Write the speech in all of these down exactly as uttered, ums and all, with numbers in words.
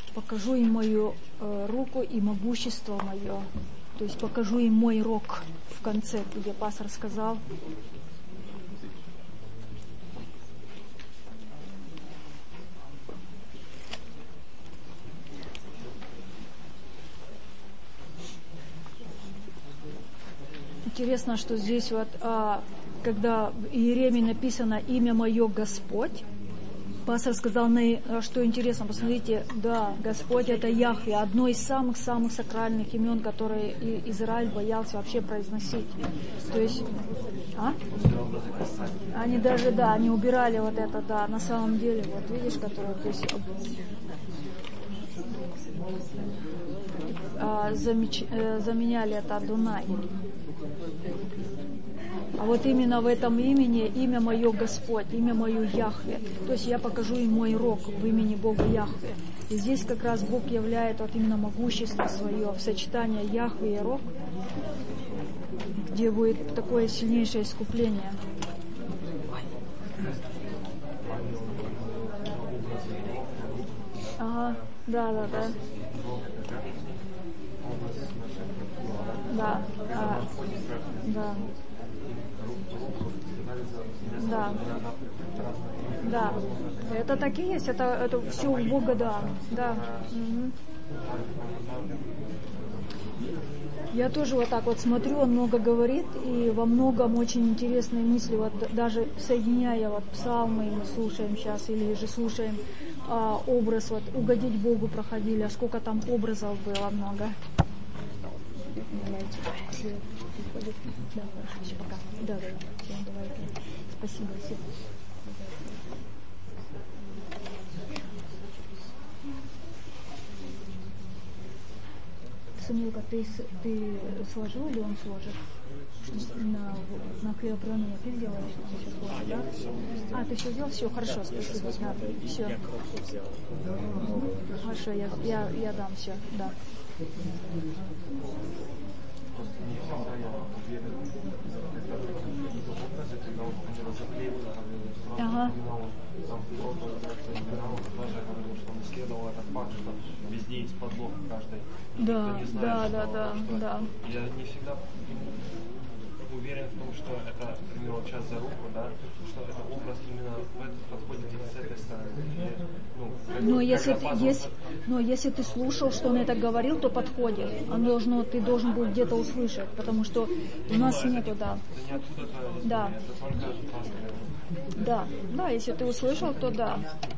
покажу им мою э, руку и могущество мое. То есть покажу им мой рог в конце, где пастор сказал. Интересно, что здесь вот, а, когда в Иеремии написано «Имя мое Господь», пастор сказал, что интересно, посмотрите, да, Господь это Яхве, одно из самых-самых сакральных имен, которые Израиль боялся вообще произносить. То есть, а? Они даже, да, они убирали вот это, да, на самом деле, вот видишь, которое, то есть, а, замеч, э, заменяли это Адунай. А вот именно в этом имени, имя мое Господь, имя мое Яхве. То есть я покажу им мой рог в имени Бога Яхве. И здесь как раз Бог являет вот именно могущество свое в сочетании Яхве и рог, где будет такое сильнейшее искупление. Ага, да, да, да. Да, а, да. Да. Да. Это так и есть, это, это все у Бога, да. Да. Угу. Я тоже вот так вот смотрю, он много говорит, и во многом очень интересные мысли, вот даже соединяя вот псалмы, мы слушаем сейчас, или же слушаем а, образ, вот угодить Богу проходили, а сколько там образов было много. Да, хорошо, все, пока. Да, да, все, давайте. Спасибо, все. Самилка, ты, ты сложил или он сложит? На, на хлебопреломление ты сделаешь? Ты все сложишь, да? А, ты все сделал? Все, хорошо, спасибо. Да, все. Хорошо, я, я, я дам все, да. Ага. Везде есть подлог каждый. Да, да, да, да, да. Я не всегда уверен в том, что это, например, вот сейчас за руку, да, что это образ именно в этот подходит с этой стороны. Ну, как, но, как если ты, если, но если ты слушал, что он это говорил, то подходит. Он должен, ты должен был где-то услышать, потому что у нас но нету, это, да. Это не оттуда, это, да. это только пастор. Да, да, если ты услышал, то да.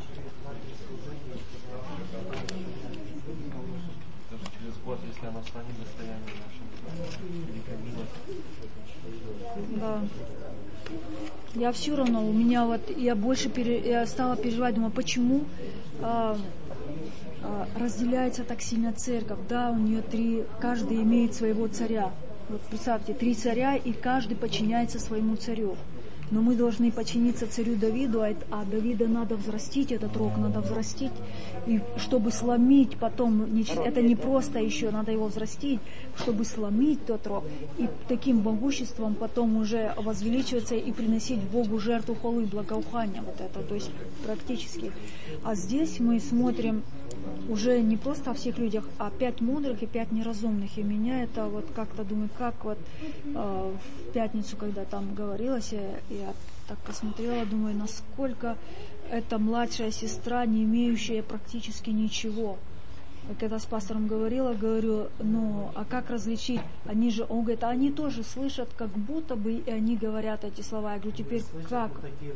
Даже через год, если оно станет достоянием нашим, великой милости. Да. Я все равно, у меня вот, я больше пере, я стала переживать, думаю, почему а, а, разделяется так сильно церковь, да, у нее три, каждый имеет своего царя. Вот представьте, три царя, и каждый подчиняется своему царю. Но мы должны подчиниться царю Давиду, а Давида надо взрастить, этот рог надо взрастить, и чтобы сломить потом, это не просто еще, надо его взрастить, чтобы сломить тот рог, и таким могуществом потом уже возвеличиваться и приносить Богу жертву хвалы, благоухания, вот это, то есть практически. А здесь мы смотрим уже не просто о всех людях, а пять мудрых и пять неразумных. И меня это вот как-то, думаю, как вот э, в пятницу, когда там говорилось, я, я так посмотрела, думаю, насколько эта младшая сестра, не имеющая практически ничего. Когда с пастором говорила, говорю, ну, а как различить? Они же, он говорит, а они тоже слышат, как будто бы, и они говорят эти слова. Я говорю, теперь как?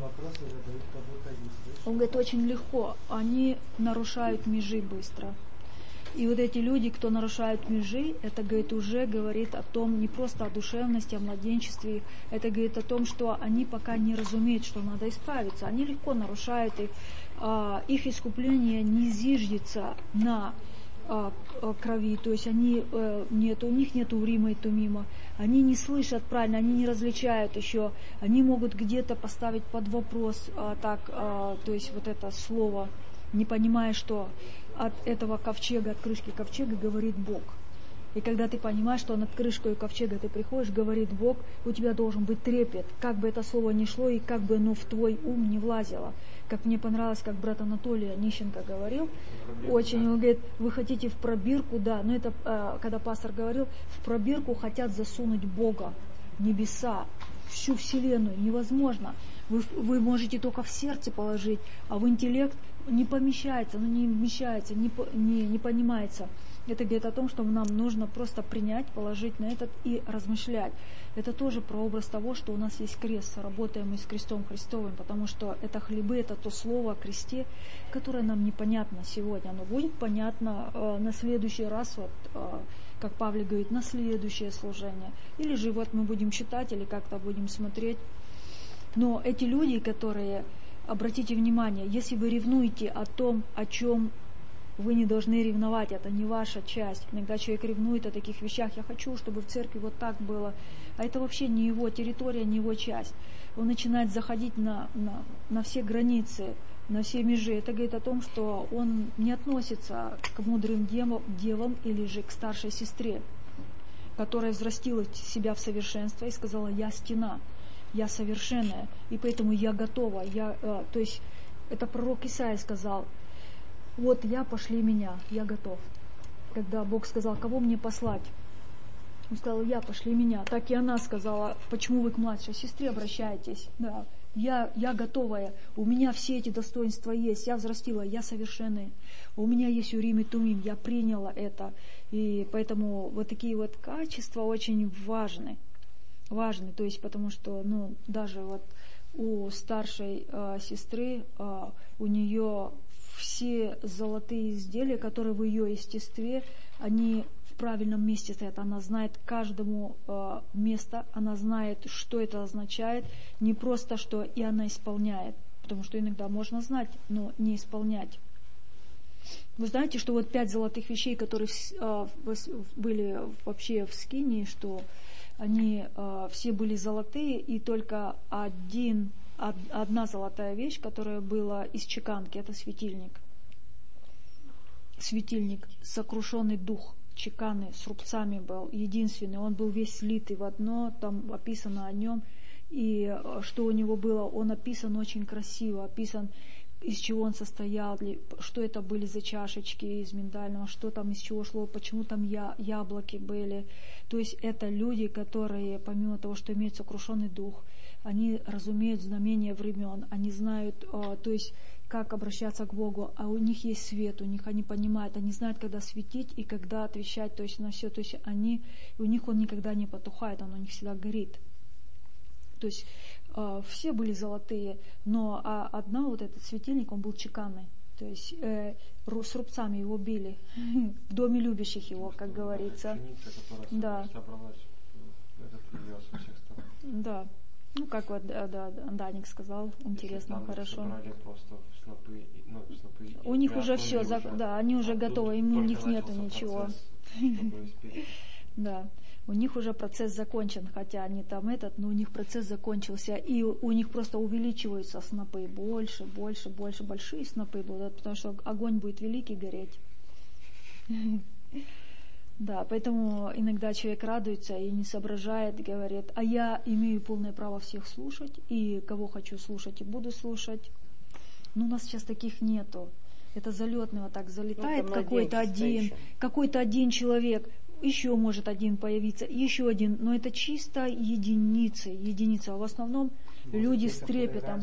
Он говорит, очень легко. Они нарушают межи быстро. И вот эти люди, кто нарушают межи, это, говорит, уже говорит о том, не просто о душевности, о младенчестве, это говорит о том, что они пока не разумеют, что надо исправиться. Они легко нарушают, и а, их искупление не зиждется на а, крови, то есть они, а, нет, у них нет урима и тумима, они не слышат правильно, они не различают еще, они могут где-то поставить под вопрос, а, так, а, то есть вот это слово, не понимая, что от этого ковчега, от крышки ковчега говорит Бог. И когда ты понимаешь, что над крышкой ковчега ты приходишь, говорит Бог, у тебя должен быть трепет, как бы это слово ни шло и как бы оно в твой ум не влазило. Как мне понравилось, как брат Анатолий Онищенко говорил, очень, он говорит, вы хотите в пробирку, да, но это, когда пастор говорил, в пробирку хотят засунуть Бога, небеса, всю вселенную, невозможно. Вы, вы можете только в сердце положить, а в интеллект не помещается, ну не вмещается, не, не, не понимается. Это говорит о том, что нам нужно просто принять, положить на этот и размышлять. Это тоже прообраз того, что у нас есть крест, работаем мы с крестом Христовым, потому что это хлебы, это то слово о кресте, которое нам непонятно сегодня. Оно будет понятно э, на следующий раз, вот, э, как Павел говорит, на следующее служение. Или же вот мы будем читать, или как-то будем смотреть. Но эти люди, которые, обратите внимание, если вы ревнуете о том, о чем вы не должны ревновать, это не ваша часть. Иногда человек ревнует о таких вещах, я хочу, чтобы в церкви вот так было. А это вообще не его территория, не его часть. Он начинает заходить на, на, на все границы, на все межи. Это говорит о том, что он не относится к мудрым девам, девам или же к старшей сестре, которая взрастила себя в совершенство и сказала, я стена, я совершенная, и поэтому я готова. Я, э, то есть это пророк Исаия сказал, вот я, пошли меня, я готов. Когда Бог сказал, кого мне послать? Он сказал, я, пошли меня. Так и она сказала, почему вы к младшей сестре обращаетесь? Да, я, я готовая, у меня все эти достоинства есть, я взрастила, я совершенная. У меня есть Урим и Тумим, я приняла это. И поэтому вот такие вот качества очень важны. Важны, то есть потому что, ну, даже вот у старшей э, сестры, э, у нее все золотые изделия, которые в ее естестве, они в правильном месте стоят. Она знает каждому э, место, она знает, что это означает. Не просто что, и она исполняет. Потому что иногда можно знать, но не исполнять. Вы знаете, что вот пять золотых вещей, которые э, были вообще в Скинии, что они э, все были золотые, и только один... Одна золотая вещь, которая была из чеканки, это светильник. Светильник, сокрушенный дух чеканы, с рубцами был, единственный. Он был весь слитый в одно, там описано о нем. И что у него было, он описан очень красиво, описан, из чего он состоял, что это были за чашечки из миндального, что там из чего шло, почему там я, яблоки были. То есть это люди, которые, помимо того, что имеют сокрушенный дух, они разумеют знамения времен, они знают, э, то есть, как обращаться к Богу, а у них есть свет, у них они понимают, они знают, когда светить и когда отвечать, то есть на все, то есть они, у них он никогда не потухает, он у них всегда горит. То есть э, все были золотые, но а одна вот этот светильник, он был чеканный, то есть э, с рубцами его били, в доме любящих его, как говорится. Да. Да. Ну, как вот да, да, Даник сказал, интересно, хорошо. Снопы, ну, снопы, у них уже все, уже, да, они уже а готовы, им у них нету ничего. Да, у них уже процесс закончен, хотя они там этот, но у них процесс закончился, и у них просто увеличиваются снопы, больше, больше, больше, большие снопы будут, потому что огонь будет великий гореть. Да, поэтому иногда человек радуется и не соображает, говорит, а я имею полное право всех слушать, и кого хочу слушать, и буду слушать. Но у нас сейчас таких нету. Это залетный вот так залетает ну, какой-то один, какой-то один человек, еще может один появиться, еще один, но это чисто единицы, единицы. А в основном может, люди с трепетом.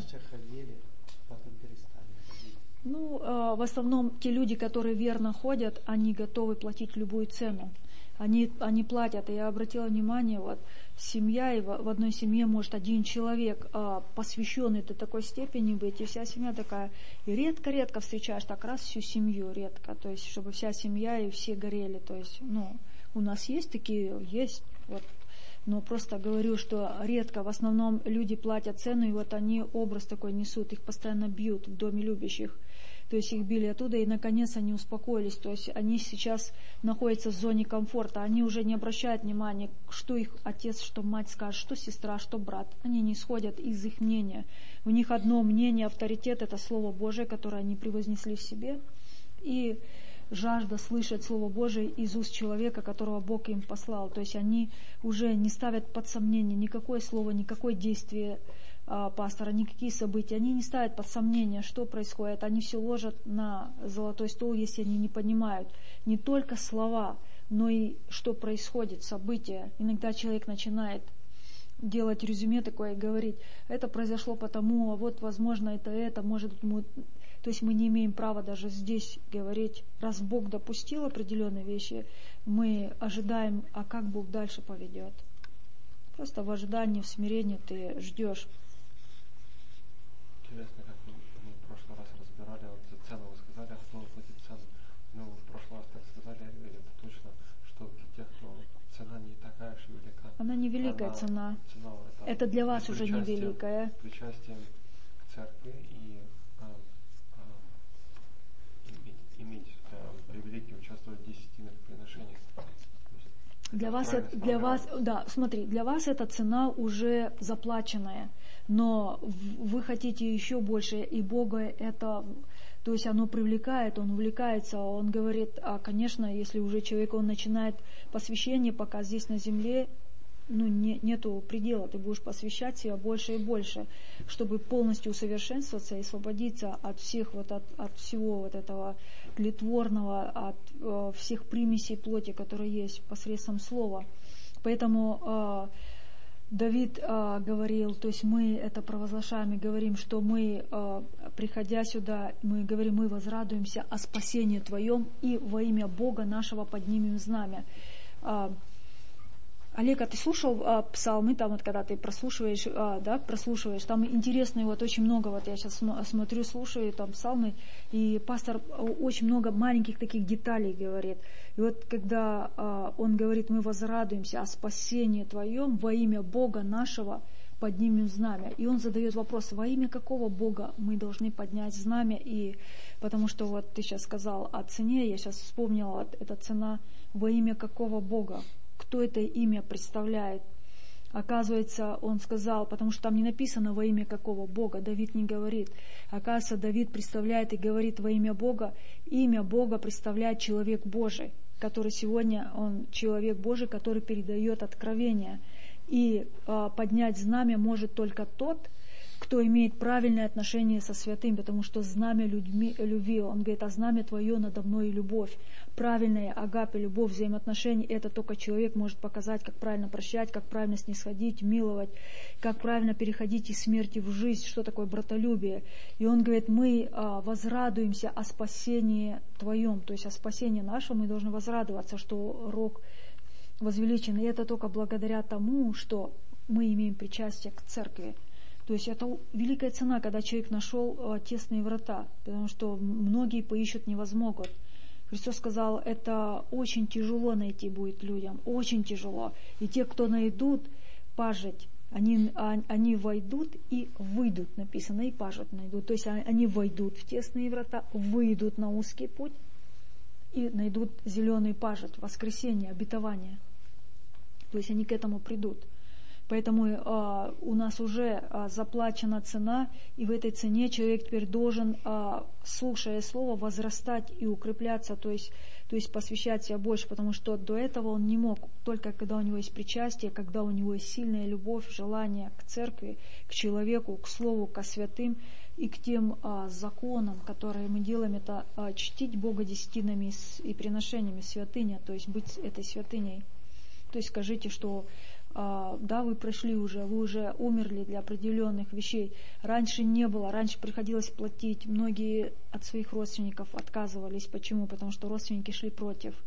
Ну, э, в основном те люди, которые верно ходят, они готовы платить любую цену. Они, они платят. И я обратила внимание, вот семья, и в, в одной семье может один человек э, посвященный до такой степени быть, и вся семья такая. И редко-редко встречаешь так раз всю семью, редко. То есть, чтобы вся семья и все горели. То есть, ну, у нас есть такие, есть, вот. Но просто говорю, что редко, в основном люди платят цену, и вот они образ такой несут, их постоянно бьют в доме любящих. То есть их били оттуда, и наконец они успокоились. То есть они сейчас находятся в зоне комфорта, они уже не обращают внимания, что их отец, что мать скажет, что сестра, что брат. Они не исходят из их мнения. У них одно мнение, авторитет, это Слово Божие, которое они превознесли в себе. И жажда слышать Слово Божие из уст человека, которого Бог им послал. То есть они уже не ставят под сомнение никакое слово, никакое действие а, пастора, никакие события. Они не ставят под сомнение, что происходит. Они все ложат на золотой стол, если они не понимают не только слова, но и что происходит, события. Иногда человек начинает делать резюме такое и говорить, это произошло потому, а вот, возможно, это это, может, мы... То есть мы не имеем права даже здесь говорить, раз Бог допустил определенные вещи, мы ожидаем, а как Бог дальше поведет. Просто в ожидании, в смирении ты ждешь. Интересно, как мы, мы в прошлый раз разбирали, вот за цену вы сказали, а кто платит цену. Ну, в прошлый раз так сказали, это точно, что для тех, кто цена не такая уж велика. Она не великая Она, цена. цена это, это для вас уже не великая. Причастием к церкви и а, а, иметь, иметь а, привилегию участвовать в десятинных приношениях. Для вас, это, для вас, да, смотри, для вас эта цена уже заплаченная, но вы хотите еще больше, и Бога это, то есть оно привлекает, он увлекается, он говорит, а, конечно, если уже человек, он начинает посвящение, пока здесь на земле, ну, не, нету предела, ты будешь посвящать себя больше и больше, чтобы полностью усовершенствоваться и освободиться от всех вот от, от всего вот этого тлетворного, от э, всех примесей плоти, которые есть посредством слова. Поэтому э, Давид э, говорил, то есть мы это провозглашаем и говорим, что мы, э, приходя сюда, мы говорим, мы возрадуемся о спасении Твоем и во имя Бога нашего поднимем знамя. Э, Олег, а ты слушал а, псалмы, там вот когда ты прослушиваешь, а, да, прослушиваешь, там интересные вот очень много, вот я сейчас смотрю, слушаю там псалмы, и пастор очень много маленьких таких деталей говорит. И вот когда а, он говорит, мы возрадуемся о спасении Твоем во имя Бога нашего поднимем знамя. И он задает вопрос, во имя какого Бога мы должны поднять знамя? И потому что вот ты сейчас сказал о цене, я сейчас вспомнила, эта цена во имя какого Бога? Кто это имя представляет? Оказывается, он сказал, потому что там не написано во имя какого Бога, Давид не говорит. Оказывается, Давид представляет и говорит во имя Бога. Имя Бога представляет человек Божий, который сегодня, он человек Божий, который передает откровение. И а, поднять знамя может только тот, кто имеет правильное отношение со святым, потому что знамя людьми, любви, он говорит, а знамя Твое надо мной любовь. Правильная агапе, любовь, взаимоотношения, это только человек может показать, как правильно прощать, как правильно снисходить, миловать, как правильно переходить из смерти в жизнь, что такое братолюбие. И он говорит, мы а, возрадуемся о спасении Твоем, то есть о спасении нашем мы должны возрадоваться, что рог возвеличен. И это только благодаря тому, что мы имеем причастие к церкви. То есть это великая цена, когда человек нашел э, тесные врата, потому что многие поищут, не возмогут. Христос сказал, это очень тяжело найти будет людям, очень тяжело. И те, кто найдут пажить, они, они войдут и выйдут, написано, и пажить найдут. То есть они войдут в тесные врата, выйдут на узкий путь и найдут зеленый пажить, воскресение, обетование. То есть они к этому придут. Поэтому э, у нас уже э, заплачена цена, и в этой цене человек теперь должен, э, слушая слово, возрастать и укрепляться, то есть, то есть посвящать себя больше, потому что до этого он не мог, только когда у него есть причастие, когда у него есть сильная любовь, желание к церкви, к человеку, к слову, ко святым и к тем э, законам, которые мы делаем, это э, чтить Бога десятинами и приношениями, святыня, то есть быть этой святыней. То есть скажите, что а, да, вы прошли уже, вы уже умерли для определенных вещей. Раньше не было, раньше приходилось платить. Многие от своих родственников отказывались. Почему? Потому что родственники шли против.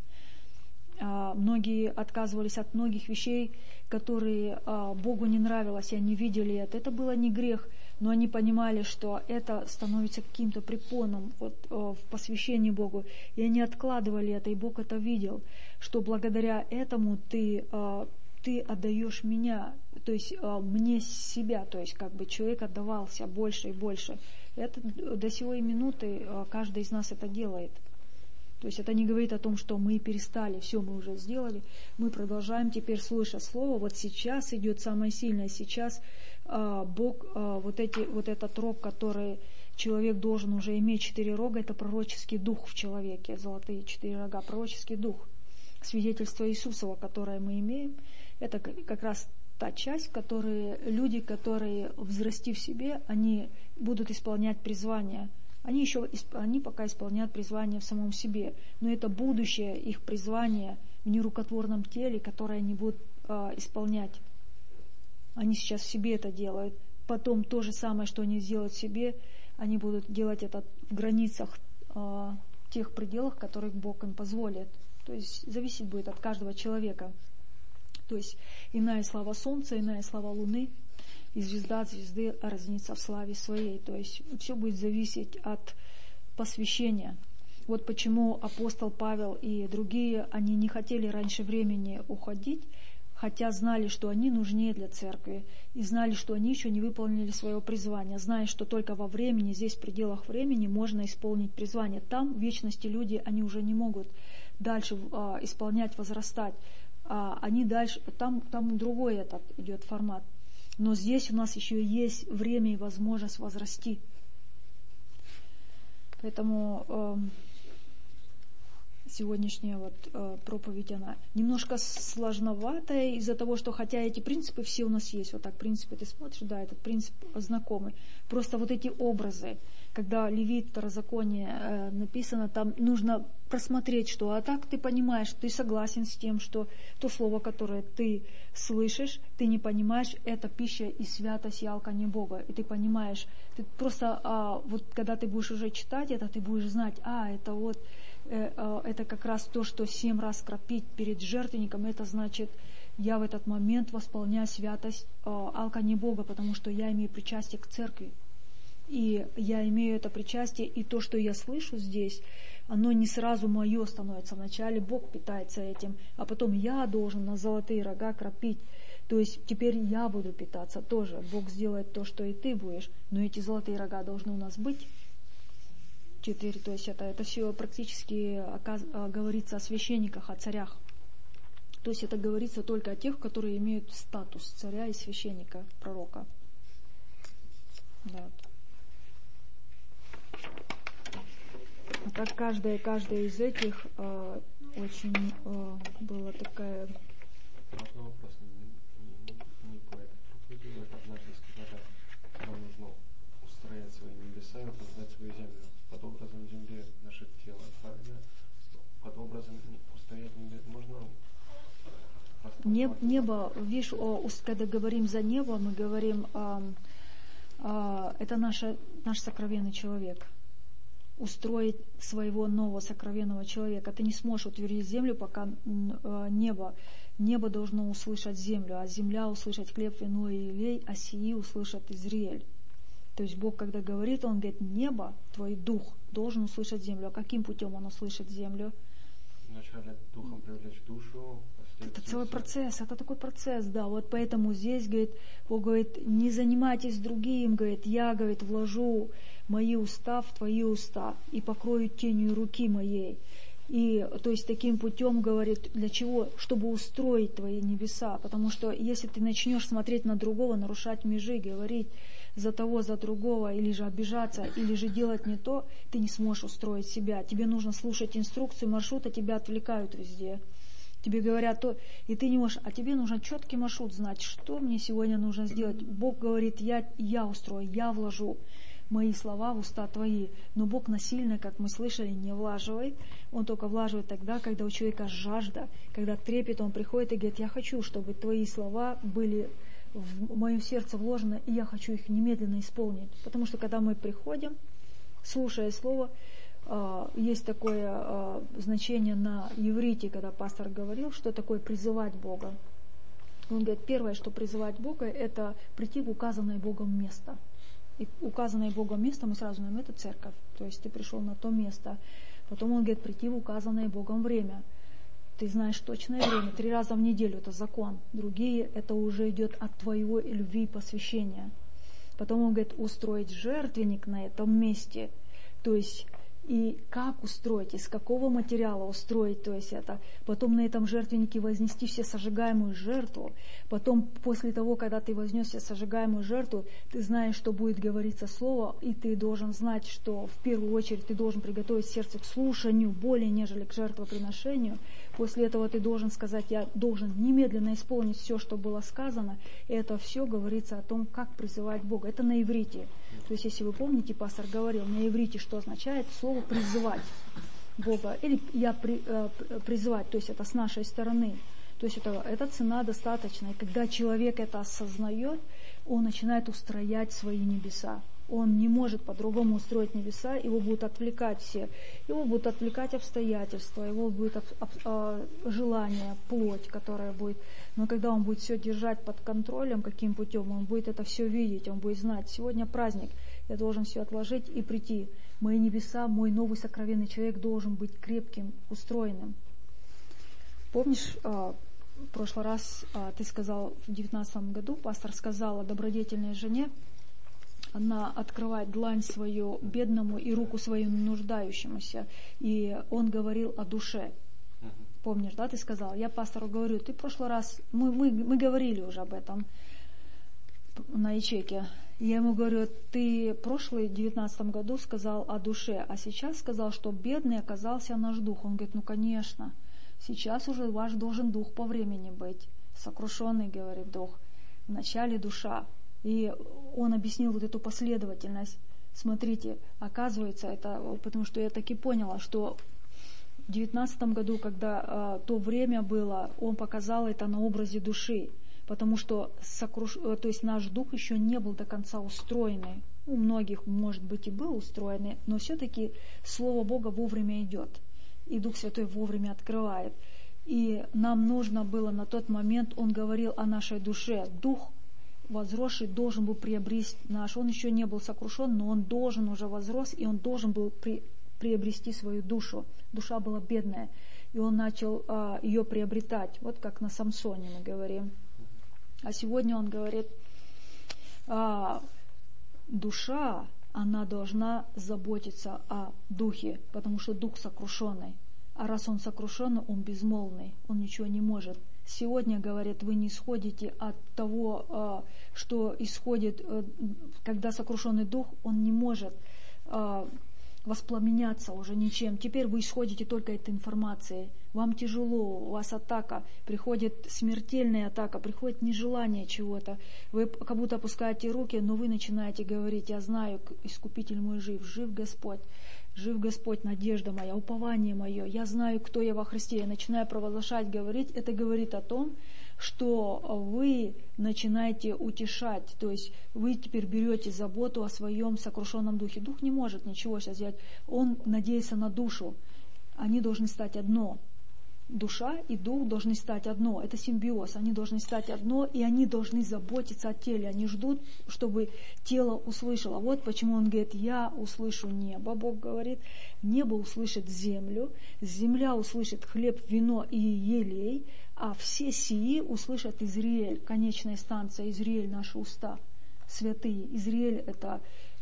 А, многие отказывались от многих вещей, которые а, Богу не нравилось, и они видели это. Это было не грех, но они понимали, что это становится каким-то препоном вот, а, в посвящении Богу. И они откладывали это, и Бог это видел, что благодаря этому ты... А, ты отдаешь меня, то есть э, мне себя, то есть как бы человек отдавался больше и больше. Это до сей минуты э, каждый из нас это делает. То есть это не говорит о том, что мы перестали, все мы уже сделали, мы продолжаем теперь слышать слово. Вот сейчас идет самое сильное, сейчас э, Бог, э, вот, эти, вот этот рог, который человек должен уже иметь четыре рога, это пророческий дух в человеке, золотые четыре рога, пророческий дух. Свидетельство Иисусова, которое мы имеем, это как раз та часть, которые люди, которые, взрастив в себе, они будут исполнять призвание. Они еще, они пока исполняют призвание в самом себе, но это будущее их призвание в нерукотворном теле, которое они будут э, исполнять. Они сейчас в себе это делают. Потом то же самое, что они сделают в себе, они будут делать это в границах, э, тех пределах, которых Бог им позволит. То есть зависеть будет от каждого человека. То есть иная слава солнца, иная слава луны, и звезда от звезды разнится в славе своей. То есть все будет зависеть от посвящения. Вот почему апостол Павел и другие, они не хотели раньше времени уходить, хотя знали, что они нужнее для церкви, и знали, что они еще не выполнили свое призвание, зная, что только во времени, здесь в пределах времени можно исполнить призвание. Там в вечности люди, они уже не могут дальше а, исполнять, возрастать. А они дальше, там, там другой этот идет формат. Но здесь у нас еще есть время и возможность возрасти. Поэтому э, сегодняшняя вот э, проповедь, она немножко сложноватая из-за того, что хотя эти принципы все у нас есть, вот так принципы ты смотришь, да, этот принцип знакомый. Просто вот эти образы, когда Левит, Второзаконие э, написано, там нужно просмотреть, что, а так ты понимаешь, ты согласен с тем, что то слово, которое ты слышишь, ты не понимаешь, это пища и святость, и алканье Бога. И ты понимаешь, ты просто, а, вот когда ты будешь уже читать это, ты будешь знать, а, это вот, э, э, это как раз то, что семь раз кропить перед жертвенником, это значит, я в этот момент восполняю святость, э, алканье Бога, потому что я имею причастие к церкви. И я имею это причастие, и то, что я слышу здесь, оно не сразу мое становится. Вначале Бог питается этим, а потом я должен на золотые рога кропить. То есть теперь я буду питаться тоже. Бог сделает то, что и ты будешь, но эти золотые рога должны у нас быть. Четыре, то есть это, это все практически оказ, говорится о священниках, о царях. То есть это говорится только о тех, которые имеют статус царя и священника, пророка. Да. А так каждая, каждая из этих э, очень э, была такая... Можно вопрос не, не, не по этой проповеди, но это однажды сказали, нам нужно устроять свои небеса и создать свою землю. Под образом земли наше тело, правильно? Под образом устроять небеса можно... Небо, небо, видишь, о, когда говорим за небо, мы говорим, э, э, это наша, наш сокровенный человек. Устроить своего нового сокровенного человека. Ты не сможешь утвердить землю, пока э, небо, небо должно услышать землю, а земля услышать хлеб, вино и елей, а сии услышат Израиль. То есть Бог, когда говорит, Он говорит, небо, твой дух, должен услышать землю. А каким путем Он услышит землю? Вначале духом привлечь душу. Это целый процесс, это такой процесс, да. Вот поэтому здесь, говорит, Бог говорит, не занимайтесь другим, говорит, я, говорит, вложу мои уста в твои уста и покрою тенью руки моей. И, то есть, таким путем, говорит, для чего? Чтобы устроить твои небеса. Потому что, если ты начнешь смотреть на другого, нарушать межи, говорить за того, за другого, или же обижаться, или же делать не то, ты не сможешь устроить себя. Тебе нужно слушать инструкцию маршрута, тебя отвлекают везде. Тебе говорят то, и ты не можешь, а тебе нужно четкий маршрут знать, что мне сегодня нужно сделать. Бог говорит, я, я устрою, я вложу мои слова в уста твои. Но Бог насильно, как мы слышали, не влаживает. Он только влаживает тогда, когда у человека жажда, когда трепет, он приходит и говорит, я хочу, чтобы твои слова были в моем сердце вложены, и я хочу их немедленно исполнить. Потому что когда мы приходим, слушая слово, есть такое значение на иврите, когда пастор говорил, что такое призывать Бога. Он говорит, первое, что призывать Бога, это прийти в указанное Богом место. И указанное Богом место, мы сразу знаем, это церковь. То есть ты пришел на то место. Потом он говорит, прийти в указанное Богом время. Ты знаешь точное время, три раза в неделю, это закон. Другие, это уже идет от твоего любви и посвящения. Потом он говорит, устроить жертвенник на этом месте. То есть И как устроить, из какого материала устроить, то есть это, потом на этом жертвеннике вознести все сожигаемую жертву, потом после того, когда ты вознес все сожигаемую жертву, ты знаешь, что будет говориться слово, и ты должен знать, что в первую очередь ты должен приготовить сердце к слушанию более, нежели к жертвоприношению. После этого ты должен сказать, я должен немедленно исполнить все, что было сказано, и это все говорится о том, как призывать Бога. Это на иврите. То есть, если вы помните, пастор говорил, на иврите что означает слово «призывать» Бога, или «я при, э, призывать», то есть это с нашей стороны. То есть это, эта цена достаточна. И когда человек это осознает, он начинает устроять свои небеса. Он не может по-другому устроить небеса, его будут отвлекать все. Его будут отвлекать обстоятельства, его будет об, об, э, желание, плоть, которая будет. Но когда он будет все держать под контролем, каким путем, он будет это все видеть, он будет знать, сегодня праздник, я должен все отложить и прийти. Мои небеса, мой новый сокровенный человек должен быть крепким, устроенным. Помнишь, э, в прошлый раз э, ты сказал, в девятнадцатом году пастор сказал о добродетельной жене, она открывает длань свою бедному и руку свою нуждающемуся. И он говорил о душе. Помнишь, да, ты сказал? Я пастору говорю, ты в прошлый раз, мы, мы, мы говорили уже об этом на ячейке. Я ему говорю, ты в прошлый девятнадцатом году сказал о душе, а сейчас сказал, что бедный оказался наш дух. Он говорит, ну конечно, сейчас уже ваш должен дух по времени быть. Сокрушенный, говорит, дух. Вначале душа. И он объяснил вот эту последовательность. Смотрите, оказывается, это, потому что я таки поняла, что в девятнадцатом году, когда а, то время было, он показал это на образе души, потому что сокруш... то есть наш дух еще не был до конца устроенный. У многих, может быть, и был устроенный, но все-таки Слово Бога вовремя идет, и Дух Святой вовремя открывает. И нам нужно было на тот момент, он говорил о нашей душе, дух возросший должен был приобрести наш, он еще не был сокрушен, но он должен уже возрос, и он должен был при, приобрести свою душу. Душа была бедная, и он начал а, ее приобретать, вот как на Самсоне мы говорим. А сегодня он говорит, а, душа, она должна заботиться о духе, потому что дух сокрушенный. А раз он сокрушенный, он безмолвный, он ничего не может. Сегодня, говорят, вы не исходите от того, что исходит, когда сокрушенный дух, он не может воспламеняться уже ничем. Теперь вы исходите только этой информацией. Вам тяжело, у вас атака, приходит смертельная атака, приходит нежелание чего-то. Вы как будто опускаете руки, но вы начинаете говорить, я знаю, Искупитель мой жив, жив Господь. Жив Господь, надежда моя, упование мое. Я знаю, кто я во Христе. Я начинаю провозглашать, говорить. Это говорит о том, что вы начинаете утешать. То есть вы теперь берете заботу о своем сокрушенном духе. Дух не может ничего сейчас сделать. Он надеется на душу. Они должны стать одно. Душа и дух должны стать одно. Это симбиоз. Они должны стать одно, и они должны заботиться о теле. Они ждут, чтобы тело услышало. Вот почему он говорит, я услышу небо. Бог говорит, небо услышит землю, земля услышит хлеб, вино и елей, а все сии услышат Израиль. Конечная станция Израиль, наши уста святые. Израиль это...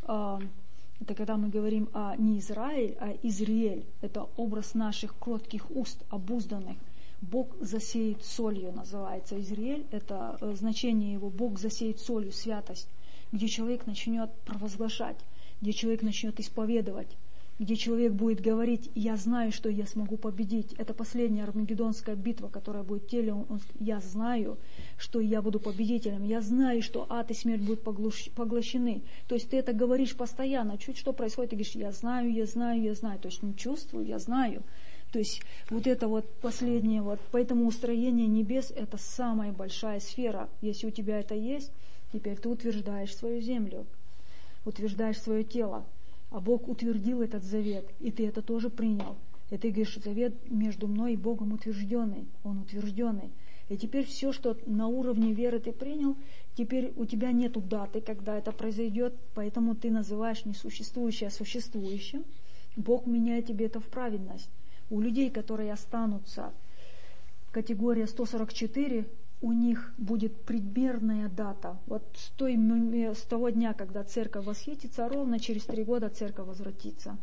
Это когда мы говорим о не Израиль, а Израиль. Это образ наших кротких уст, обузданных. Бог засеет солью, называется Израиль. Это значение его. Бог засеет солью, святость. Где человек начнет провозглашать, где человек начнет исповедовать, где человек будет говорить, я знаю, что я смогу победить. Это последняя армагеддонская битва, которая будет в теле. Он, я знаю, что я буду победителем. Я знаю, что ад и смерть будут поглощ, поглощены. То есть ты это говоришь постоянно. Чуть что происходит, ты говоришь, я знаю, я знаю, я знаю. То есть не чувствую, я знаю. То есть вот это вот последнее. Вот. Поэтому устроение небес – это самая большая сфера. Если у тебя это есть, теперь ты утверждаешь свою землю, утверждаешь свое тело. А Бог утвердил этот завет, и ты это тоже принял. И ты говоришь, завет между мной и Богом утвержденный, он утвержденный. И теперь все, что на уровне веры ты принял, теперь у тебя нету даты, когда это произойдет, поэтому ты называешь несуществующее существующим. Бог меняет тебе это в праведность. У людей, которые останутся, категория сто сорок четыре, у них будет предмерная дата. Вот с, той, с того дня, когда церковь восхитится, ровно через три года церковь возвратится.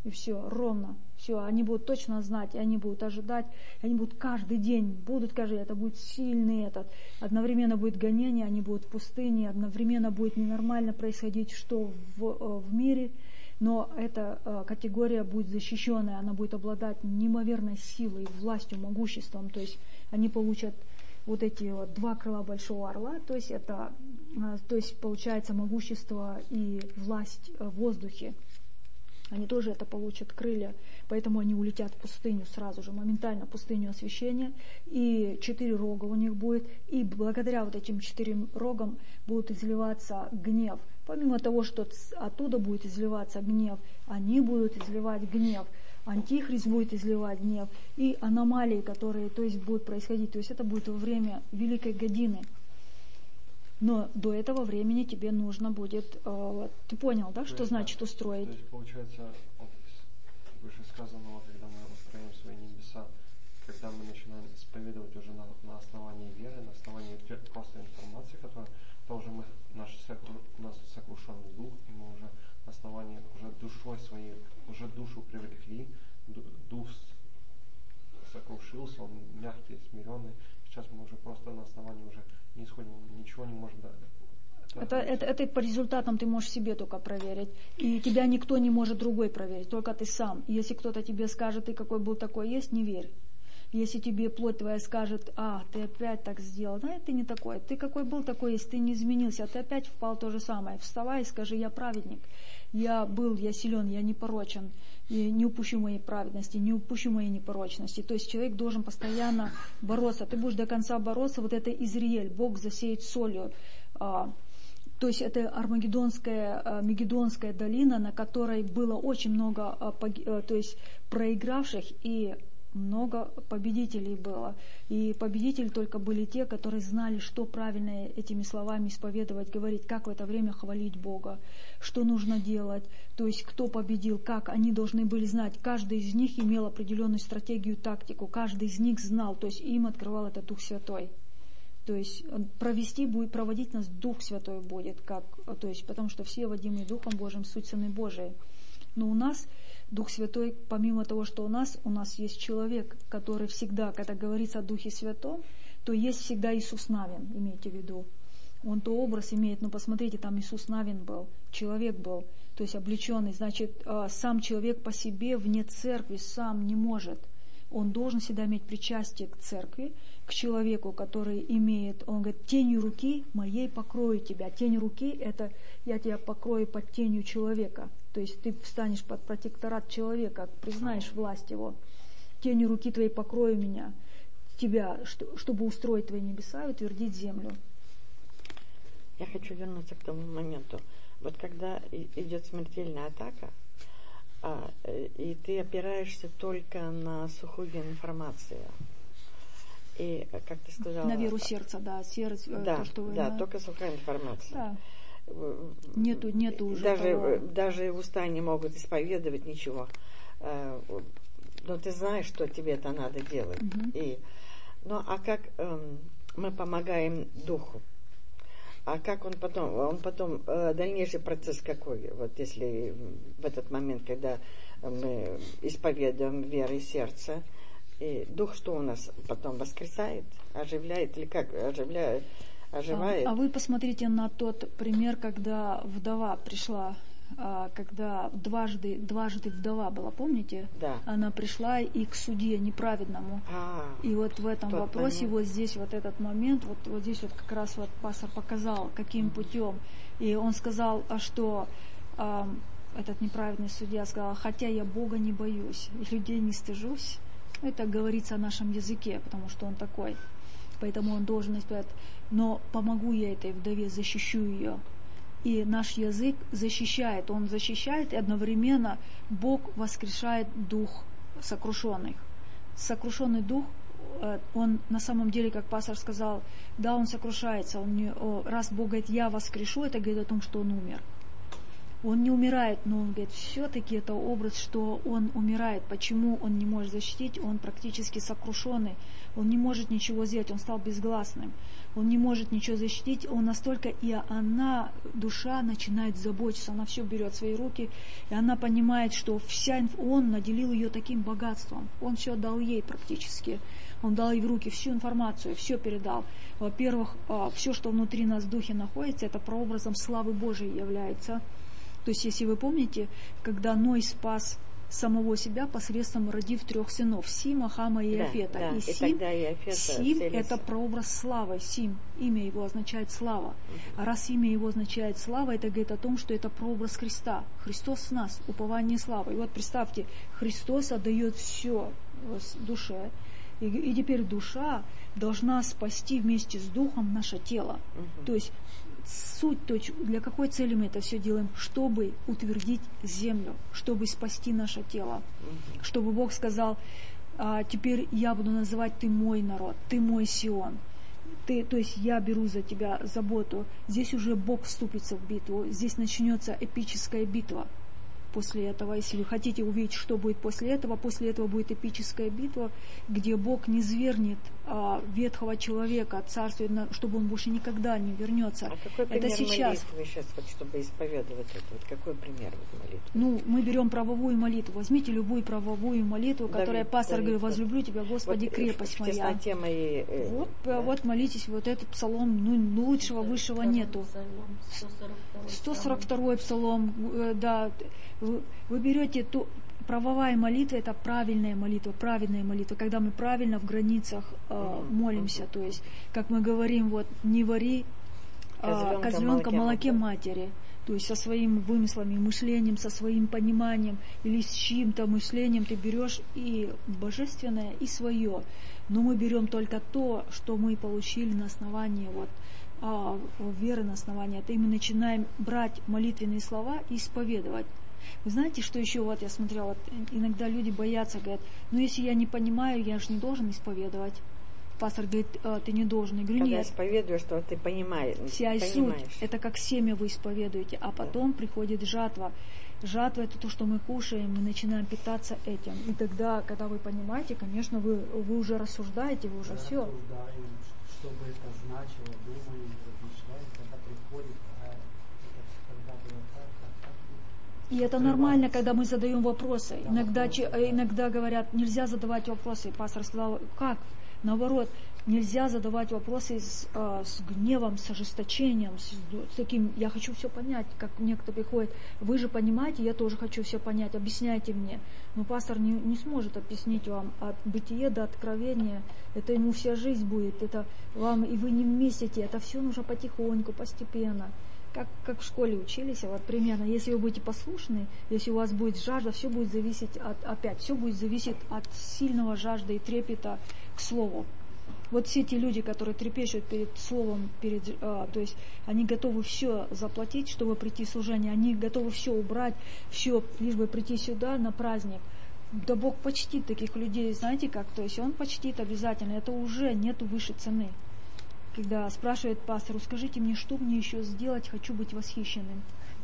И все, ровно. Все, они будут точно знать, и они будут ожидать, и они будут каждый день, будут каждый, это будет сильный этот, одновременно будет гонение, они будут в пустыне, одновременно будет ненормально происходить, что в, в мире, но эта категория будет защищенная, она будет обладать неимоверной силой, властью, могуществом, то есть они получат вот эти вот два крыла большого орла, то есть это, то есть получается могущество и власть в воздухе. Они тоже это получат, крылья, поэтому они улетят в пустыню сразу же, моментально в пустыню освящения, и четыре рога у них будет, и благодаря вот этим четырем рогам будет изливаться гнев. Помимо того, что оттуда будет изливаться гнев, они будут изливать гнев, Антихрист будет изливать гнев, и аномалии, которые, то есть, будут происходить, то есть это будет во время Великой Годины. Но до этого времени тебе нужно будет, э, ты понял, да, что есть, значит да, устроить? То есть получается, вот из вышесказанного, когда мы устроим свои небеса, когда мы начинаем исповедовать уже на, на основании веры, на основании просто информации, которая, то уже мы, наш, у нас сокрушенный дух, и мы уже на основании, уже душой своей, уже душу привлекли, дух сокрушился, он мягкий, смиренный. Сейчас мы уже просто на основании уже не исходим, ничего не можем дать. Это, это, это по результатам ты можешь себе только проверить. И тебя никто не может другой проверить, только ты сам. И если кто-то тебе скажет, ты какой был, такой есть, не верь. Если тебе плоть твоя скажет, а, ты опять так сделал, да, ты не такой. Ты какой был, такой есть, ты не изменился, а ты опять впал в то же самое. Вставай и скажи, я праведник. Я был, я силен, я непорочен. И не упущу моей праведности, не упущу моей непорочности. То есть человек должен постоянно бороться. Ты будешь до конца бороться, вот это Изриэль, Бог засеет солью. То есть это Армагеддонская, Мегедонская долина, на которой было очень много, то есть проигравших, и много победителей было. И победители только были те, которые знали, что правильно этими словами исповедовать, говорить, как в это время хвалить Бога, что нужно делать, то есть кто победил, как. Они должны были знать. Каждый из них имел определенную стратегию, тактику, каждый из них знал, то есть им открывал это Дух Святой. То есть провести будет, проводить нас Дух Святой будет, как, то есть, потому что все, водимые Духом Божиим, суть сыны Божии. Но у нас Дух Святой, помимо того, что у нас, у нас есть человек, который всегда, когда говорится о Духе Святом, то есть всегда Иисус Навин, имейте в виду. Он то образ имеет, но посмотрите, там Иисус Навин был, человек был, то есть облеченный. Значит, сам человек по себе вне церкви сам не может. Он должен всегда иметь причастие к церкви, к человеку, который имеет, он говорит, тенью руки моей покрою тебя. Тень руки, это я тебя покрою под тенью человека. То есть ты встанешь под протекторат человека, признаешь власть его. Тенью руки твоей покрою меня, тебя, чтобы устроить твои небеса и утвердить землю. Я хочу вернуться к тому моменту. Вот когда идет смертельная атака, а, и ты опираешься только на сухую информацию. И, как ты сказала... На веру сердца, да. Сердце, да, то, что да, на... только сухая информация. Да. Нету, нету уже даже, того... даже уста не могут исповедовать ничего. Но ты знаешь, что тебе это надо делать. Угу. И, ну, а как эм, мы помогаем Духу? А как он потом, он потом, э, дальнейший процесс какой? Вот если в этот момент, когда мы исповедуем верой сердца, и Дух что у нас потом воскресает, оживляет или как? Оживляет, оживает? А, а вы посмотрите на тот пример, когда вдова пришла, а, когда дважды, дважды вдова была, помните? Да. Она пришла и к судье неправедному. А, и вот в этом вопросе, момент. вот здесь вот этот момент, вот, вот здесь вот как раз вот пастор показал, каким путем. И он сказал, а что а, этот неправедный судья сказал, хотя я Бога не боюсь, и людей не стыжусь. Это говорится о нашем языке, потому что он такой. Поэтому он должен сказать, но помогу я этой вдове, защищу ее. И наш язык защищает, он защищает, и одновременно Бог воскрешает дух сокрушенных. Сокрушенный дух, он на самом деле, как пастор сказал, да, он сокрушается. Он не, раз Бог говорит, я воскрешу, это говорит о том, что он умер. Он не умирает, но он говорит, все-таки это образ, что он умирает. Почему он не может защитить? Он практически сокрушенный. Он не может ничего сделать, он стал безгласным. Он не может ничего защитить, он настолько, и она, душа, начинает заботиться, она все берет в свои руки, и она понимает, что вся, он наделил ее таким богатством, он все дал ей практически, он дал ей в руки всю информацию, все передал. Во-первых, все, что внутри нас в духе находится, это прообразом славы Божией является. То есть, если вы помните, когда Ной спас самого себя посредством родив трех сынов, Сима, Хама и Иафета. Да, да. И, и Сим, тогда Иафета Сим целится. это прообраз славы. Сим, имя его означает слава. Uh-huh. А раз имя его означает слава, это говорит о том, что это прообраз Христа. Христос с нас, упование славы. И вот представьте, Христос отдает все душе. И, и теперь душа должна спасти вместе с духом наше тело. Uh-huh. То есть суть, то, для какой цели мы это все делаем? Чтобы утвердить землю, чтобы спасти наше тело. Mm-hmm. Чтобы Бог сказал, а, теперь я буду называть ты мой народ, ты мой Сион. Ты, то есть я беру за тебя заботу. Здесь уже Бог вступится в битву, здесь начнется эпическая битва. После этого, если вы хотите увидеть, что будет после этого, после этого будет эпическая битва, где Бог низвергнет а, ветхого человека, царствует, чтобы он больше никогда не вернется. А какой пример это сейчас. молитвы сейчас, вот, чтобы исповедовать это? Вот какой пример вот молитвы? Ну, мы берем правовую молитву. Возьмите любую правовую молитву, Давид, которая пастор Давид, говорит, возлюблю тебя, Господи, вот, крепость в моя. тесноте моей, э, вот, да. вот молитесь, вот этот псалом, ну, лучшего, высшего нету. сто сорок второй псалом, э, да. Вы, вы берете ту правовая молитва, это правильная молитва, праведная молитва, когда мы правильно в границах э, молимся, то есть, как мы говорим, вот, не вари э, козленка в молоке матери, то есть со своими вымыслами, мышлением, со своим пониманием или с чьим-то мышлением ты берешь и божественное, и свое, но мы берем только то, что мы получили на основании вот, а, веры, на основании этого, и мы начинаем брать молитвенные слова и исповедовать. Вы знаете, что еще, вот я смотрела, вот, иногда люди боятся, говорят, ну если я не понимаю, я же не должен исповедовать. Пастор говорит, а, ты не должен. Я говорю, когда нет. исповедуешь, что ты понимаешь. Вся понимаешь. суть, это как семя вы исповедуете, а потом да. приходит жатва. Жатва это то, что мы кушаем, мы начинаем питаться этим. И тогда, когда вы понимаете, конечно, вы, вы уже рассуждаете, вы уже да, все. Рассуждаем, что бы это значило, думаем, размышляем, когда приходит, а это когда было так, так, так. И это нормально, когда мы задаем вопросы. Да, иногда, вопросы, че, да. иногда говорят, нельзя задавать вопросы. Пастор сказал, как? Наоборот, нельзя задавать вопросы с, э, с гневом, с ожесточением, с, с таким, я хочу все понять, как некто приходит, вы же понимаете, я тоже хочу все понять, объясняйте мне. Но пастор не, не сможет объяснить вам от бытия до откровения, это ему вся жизнь будет, это вам, и вы не вместите, это все нужно потихоньку, постепенно. Как, как в школе учились, вот примерно, если вы будете послушны, если у вас будет жажда, все будет зависеть от, опять, все будет зависеть от сильного жажды и трепета к слову. Вот все те люди, которые трепещут перед словом, перед, а, то есть они готовы все заплатить, чтобы прийти в служение, они готовы все убрать, все, лишь бы прийти сюда на праздник. Да Бог почтит таких людей, знаете как, то есть Он почтит обязательно, это уже нету выше цены. Когда спрашивает пастор, скажите мне, что мне еще сделать, хочу быть восхищенным.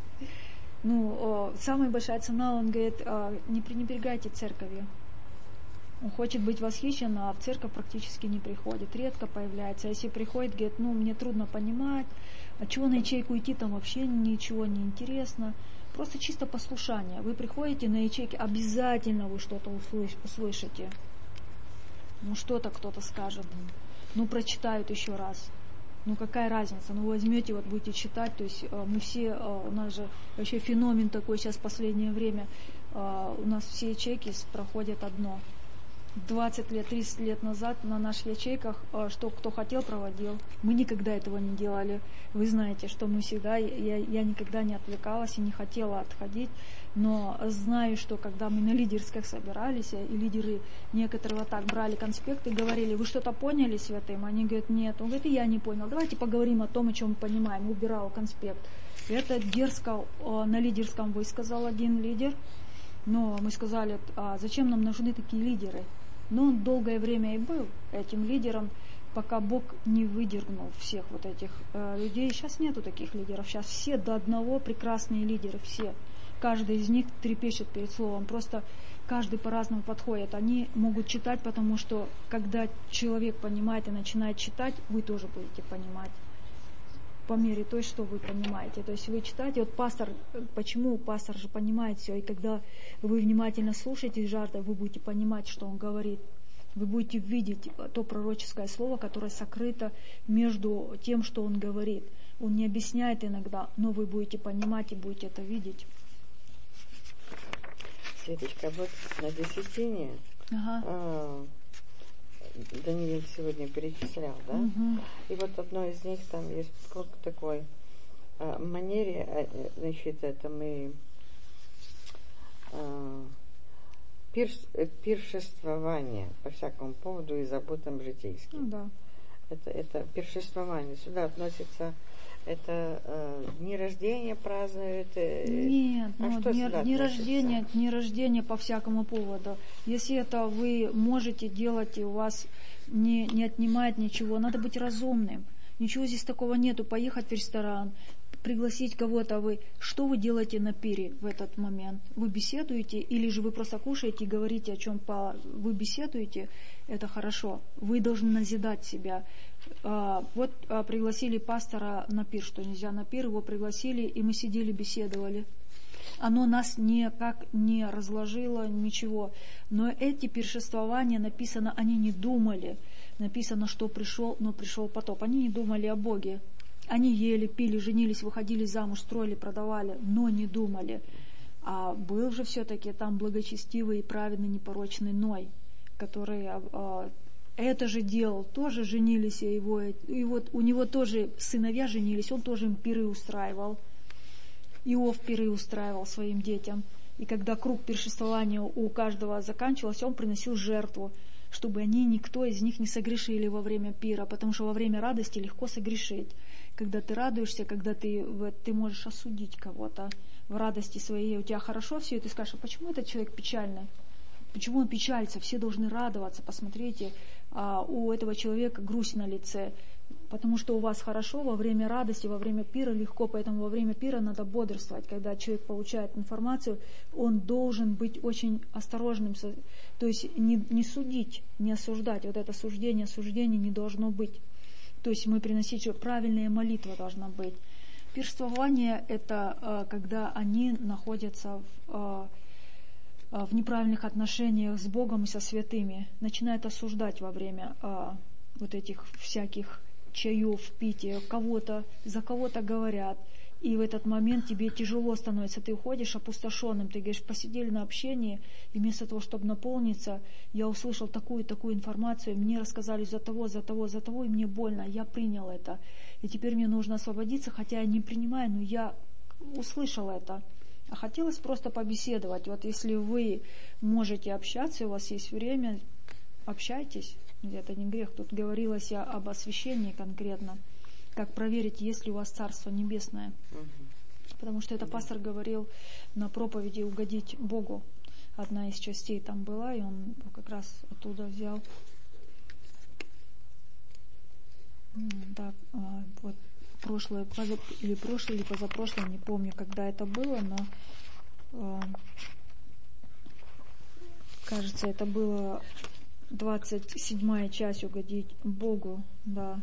Ну, самая большая цена, он говорит, не пренебрегайте церковью. Он хочет быть восхищен, а в церковь практически не приходит, редко появляется. А если приходит, говорит, ну, мне трудно понимать, а чего на ячейку идти, там вообще ничего не интересно. Просто чисто послушание. Вы приходите на ячейки, обязательно вы что-то услышите. Ну, что-то кто-то скажет. Ну, прочитают еще раз. Ну, какая разница? Ну, возьмете, вот будете читать, то есть мы все, у нас же вообще феномен такой сейчас в последнее время, у нас все ячейки проходят одно. двадцать лет, тридцать лет назад на наших ячейках, что кто хотел, проводил. Мы никогда этого не делали. Вы знаете, что мы всегда, я, я никогда не отвлекалась и не хотела отходить, но знаю, что когда мы на лидерских собирались, и лидеры некоторые вот так брали конспекты и говорили, вы что-то поняли, святым? Они говорят, нет. Он говорит, и я не понял. Давайте поговорим о том, о чем мы понимаем. Убирал конспект. И это дерзко на лидерском высказал один лидер. Но мы сказали, а зачем нам нужны такие лидеры? Но он долгое время и был этим лидером. пока Бог не выдернул всех вот этих э, людей. Сейчас нету таких лидеров. Сейчас все до одного прекрасные лидеры, все. Каждый из них трепещет перед словом. Просто каждый по-разному подходит. Они могут читать, потому что когда человек понимает и начинает читать, вы тоже будете понимать. По мере той, что вы понимаете. То есть вы читаете, вот пастор, почему пастор же понимает все, и когда вы внимательно слушаете жаждой, вы будете понимать, что он говорит. Вы будете видеть то пророческое слово, которое сокрыто между тем, что он говорит. Он не объясняет иногда, но вы будете понимать и будете это видеть. Светочка, вот на десятине Ага. а, Даниил сегодня перечислял, да? Угу. И вот одно из них там есть сколько такой а, манере, а, значит, это мы а, пирс, пиршествование по всякому поводу и заботам житейским. Ну да. Это, это пиршествование. Сюда относится это э, дни рождения празднуют. Э, Нет, а ну, что дни, сюда дни относится? рождения, дни рождения по всякому поводу. Если это вы можете делать, и у вас не, не отнимает ничего, надо быть разумным. Ничего здесь такого нету. Поехать в ресторан, пригласить кого-то, вы что вы делаете на пире в этот момент? Вы беседуете или же вы просто кушаете и говорите, о чем по... вы беседуете? Это хорошо. Вы должны назидать себя. А, вот а, пригласили пастора на пир, что нельзя на пир, его пригласили, и мы сидели, беседовали. Оно нас никак не разложило, ничего. Но эти пиршествования, написано, они не думали. Написано, что пришел, но пришел потоп. Они не думали о Боге. Они ели, пили, женились, выходили замуж, строили, продавали, но не думали. А был же все-таки там благочестивый и праведный, непорочный Ной, который а, это же делал, тоже женились его, и вот у него тоже сыновья женились, он тоже им пиры устраивал. Иов пиры устраивал своим детям. И когда круг пиршествования у каждого заканчивался, он приносил жертву, чтобы они, никто из них не согрешили во время пира, потому что во время радости легко согрешить. Когда ты радуешься, когда ты, ты можешь осудить кого-то в радости своей, у тебя хорошо все, и ты скажешь, а почему этот человек печальный? Почему он печалится? Все должны радоваться. Посмотрите, а у этого человека грусть на лице. Потому что у вас хорошо во время радости, во время пира легко, поэтому во время пира надо бодрствовать. Когда человек получает информацию, он должен быть очень осторожным, то есть не, не судить, не осуждать. Вот это суждение, осуждение не должно быть. То есть мы приносить, что правильная молитва должна быть. Пиршествование – это когда они находятся в, в неправильных отношениях с Богом и со святыми, начинают осуждать во время вот этих всяких чаев, питья, кого-то, за кого-то говорят, и в этот момент тебе тяжело становится, ты уходишь опустошенным, ты говоришь, посидели на общении, и вместо того, чтобы наполниться, я услышал такую-такую информацию, мне рассказали за того, за того, за того, и мне больно, я принял это, и теперь мне нужно освободиться, хотя я не принимаю, но я услышал это. А хотелось просто побеседовать. Вот если вы можете общаться, у вас есть время, общайтесь. Это не грех. Тут говорилось об освящении конкретно. Как проверить, есть ли у вас Царство Небесное. Потому что это пастор говорил на проповеди угодить Богу. Одна из частей там была, и он как раз оттуда взял. Так, вот прошлое, или прошлое, или позапрошлое, не помню, когда это было, но кажется, это было двадцать седьмая часть угодить Богу, да.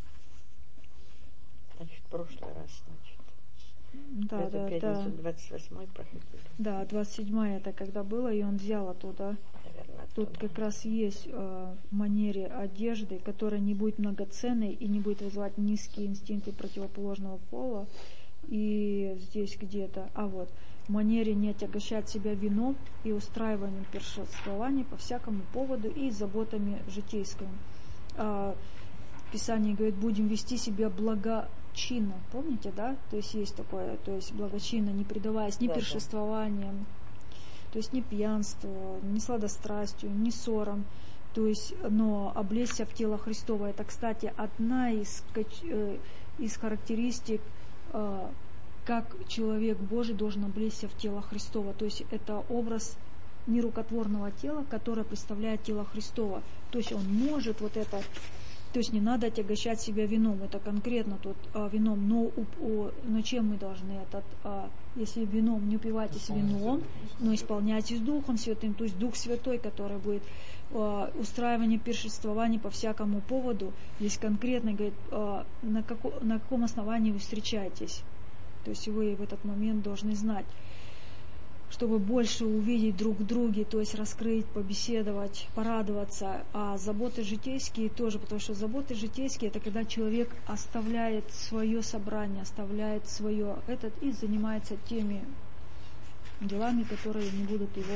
Значит, в прошлый раз, значит. Да, Эту да, пятницу да. двадцать восьмой проходили. Да, двадцать седьмая это когда было, и он взял оттуда. Наверное, Тут оттуда. как раз есть э, в манере одежды, которая не будет многоценной и не будет вызывать низкие инстинкты противоположного пола. И здесь где-то, а вот, в манере не отягощать себя вином и устраиванием пиршествований по всякому поводу и заботами житейскими. А, Писание говорит, будем вести себя благочинно. Помните, да? То есть есть такое, то есть благочинно, не предаваясь ни да, пиршествованиям, да. То есть ни пьянству, ни сладострастию, ни ссорам. То есть, но облечься в тело Христово. Это, кстати, одна из, из характеристик, как человек Божий должен облечься в тело Христово. То есть это образ нерукотворного тела, которое представляет тело Христово. То есть он может вот это То есть не надо отягощать себя вином, это конкретно тут а, вином, но, у, у, но чем мы должны этот, а, если вином, не упивайтесь вином, но исполняйтесь Духом Святым, то есть Дух Святой, который будет а, устраивание пиршествований по всякому поводу, есть конкретно, говорит, а, на, како, на каком основании вы встречаетесь, то есть вы в этот момент должны знать, чтобы больше увидеть друг в друге, то есть раскрыть, побеседовать, порадоваться. А заботы житейские тоже, потому что заботы житейские — это когда человек оставляет свое собрание, оставляет свое этот и занимается теми делами, которые не будут его.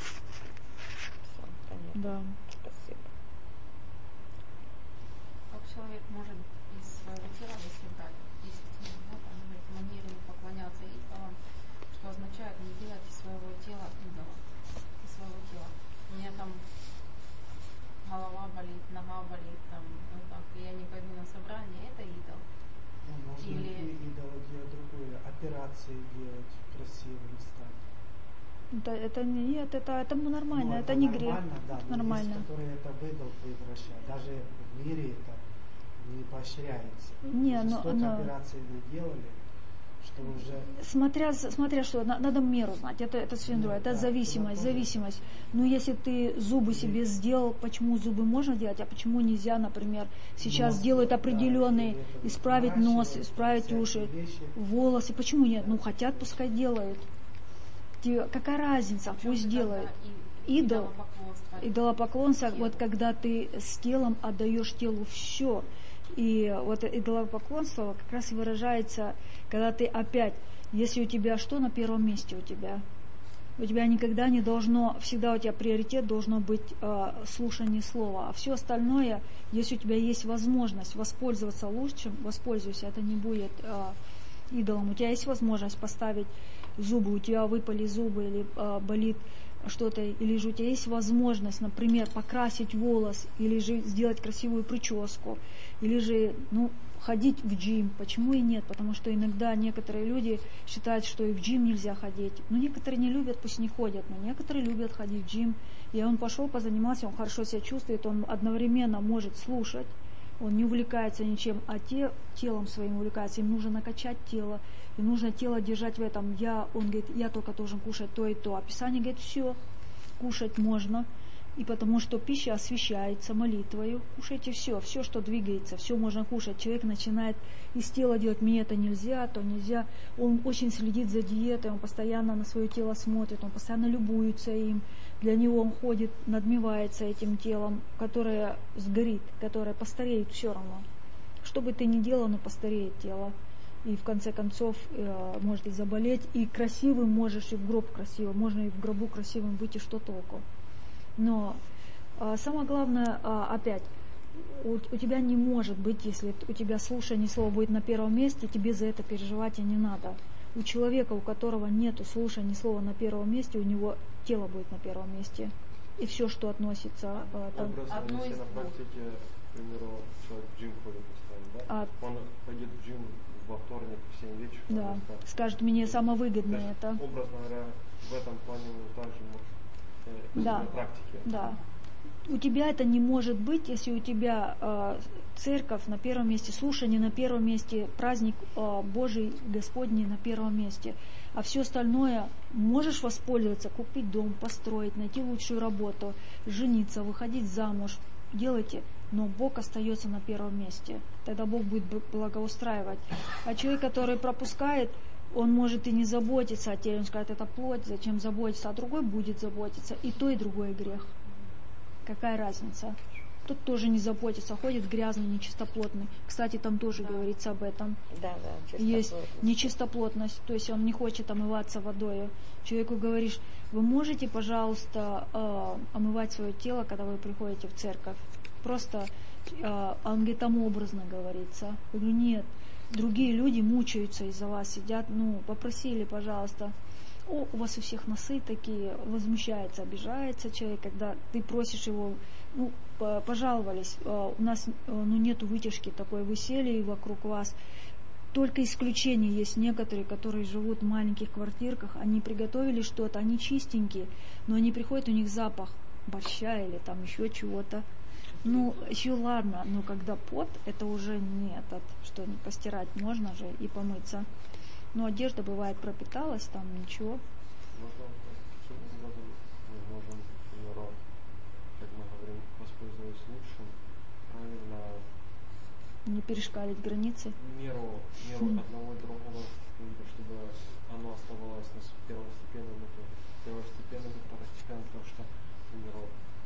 Да. Спасибо. Как человек может из своего тела высекать, если да, там, манерами поклоняться идолам, что означает не делать из своего тела идола, из своего тела. У меня там голова болит, нога болит, там, ну так, и я не пойду на собрание, это идол. Ну, можно Или- и идола делать другое, операции делать, красивым стать. Это, это не- нет, это, это нормально, Ну, это, не грех. нормально, да, но Нормально. есть, которые это в идол превращают. Даже в мире это не поощряется. Не, Уже но- столько но- операций наделали, что уже... Смотря, смотря что, на- надо меру знать, это, это синдром, Ну, это да, зависимость, это тоже. зависимость. Но если ты зубы себе сделал, почему зубы можно делать, а почему нельзя, например, сейчас Нос, делают да, определенные, или это исправить нос, наращивать, исправить всякие уши, вещи. волосы, почему нет? Ну, хотят, пускай делают. Тебе- какая разница, Причем пусть ты делают. тогда и- Идол. идолопоклонство. Идолопоклонство, Телу. вот когда ты с телом отдаешь телу все. И вот идолопоклонство как раз и выражается, когда ты опять, если у тебя что на первом месте у тебя? У тебя никогда не должно, всегда у тебя приоритет должно быть э, слушание слова. А все остальное, если у тебя есть возможность воспользоваться лучшим, воспользуйся, это не будет э, идолом. У тебя есть возможность поставить зубы, у тебя выпали зубы или э, болит что-то, или же у тебя есть возможность, например, покрасить волос, или же сделать красивую прическу, или же, ну, ходить в джим. Почему и нет? Потому что иногда некоторые люди считают, что и в джим нельзя ходить. Но некоторые не любят, пусть не ходят, но некоторые любят ходить в джим. И он пошел, позанимался, он хорошо себя чувствует, он одновременно может слушать, он не увлекается ничем, а те телом своим увлекаются, им нужно накачать тело, им нужно тело держать в этом. Я, он говорит, я только должен кушать то и то. А Писание говорит, все, кушать можно. И потому что пища освящается молитвою, кушайте все, все, что двигается, все можно кушать. Человек начинает из тела делать, мне это нельзя, то нельзя. Он очень следит за диетой, он постоянно на свое тело смотрит, он постоянно любуется им. Для него он ходит, надмевается этим телом, которое сгорит, которое постареет все равно. Что бы ты ни делал, но постареет тело. И в конце концов э, может и заболеть, и красивым можешь, и в гроб красивым, можно и в гробу красивым быть, и что толку. Но а, самое главное, а, опять, у, у тебя не может быть, если у тебя слушание слова будет на первом месте, тебе за это переживать и не надо. У человека, у которого нет слушания слова на первом месте, у него тело будет на первом месте. И все, что относится... А, там, Образно, Одно если из на двух. практике, к примеру, человек в джим ходит постоянно, да? А- Он пойдет в джим во вторник в семь вечера. да, просто. скажет, мне самое То выгодное есть, это. образно говоря, в этом плане он также может э, Да. на практике. Да. У тебя это не может быть, если у тебя э, церковь на первом месте, слушание на первом месте, праздник э, Божий, Господний на первом месте. А все остальное можешь воспользоваться, купить дом, построить, найти лучшую работу, жениться, выходить замуж. Делайте, но Бог остается на первом месте. Тогда Бог будет благоустраивать. А человек, который пропускает, он может и не заботиться о теле, он скажет, это плоть, зачем заботиться, а другой будет заботиться. И то, и другой грех. Какая разница? Тут тоже не заботится, ходит грязный, нечистоплотный. Кстати, там тоже Да. говорится об этом. Да, да, Есть чистоплотность. нечистоплотность, то есть он не хочет омываться водой. Человеку говоришь, вы можете, пожалуйста, э, омывать свое тело, когда вы приходите в церковь? Просто, э, он говорит, там образно говорится. Я говорю, нет, другие люди мучаются из-за вас, сидят, ну, попросили, пожалуйста. О, у вас у всех носы такие, возмущается, обижается человек, когда ты просишь его, ну, пожаловались, у нас ну, нету вытяжки такой, вы сели и вокруг вас. Только исключения есть некоторые, которые живут в маленьких квартирках, они приготовили что-то, они чистенькие, но они приходят, у них запах борща или там еще чего-то. Ну, еще ладно, но когда пот, это уже не этот, что не постирать можно же и помыться. Но одежда бывает пропиталась, там ничего. Можно, каким образом мы можем, к примеру, как мы говорим, воспользоваться лучшим, правильно Не перешкалить границы. меру, меру одного и другого, чтобы оно оставалось на первостепенном, это первостепенным и второстепенным, потому что, к примеру,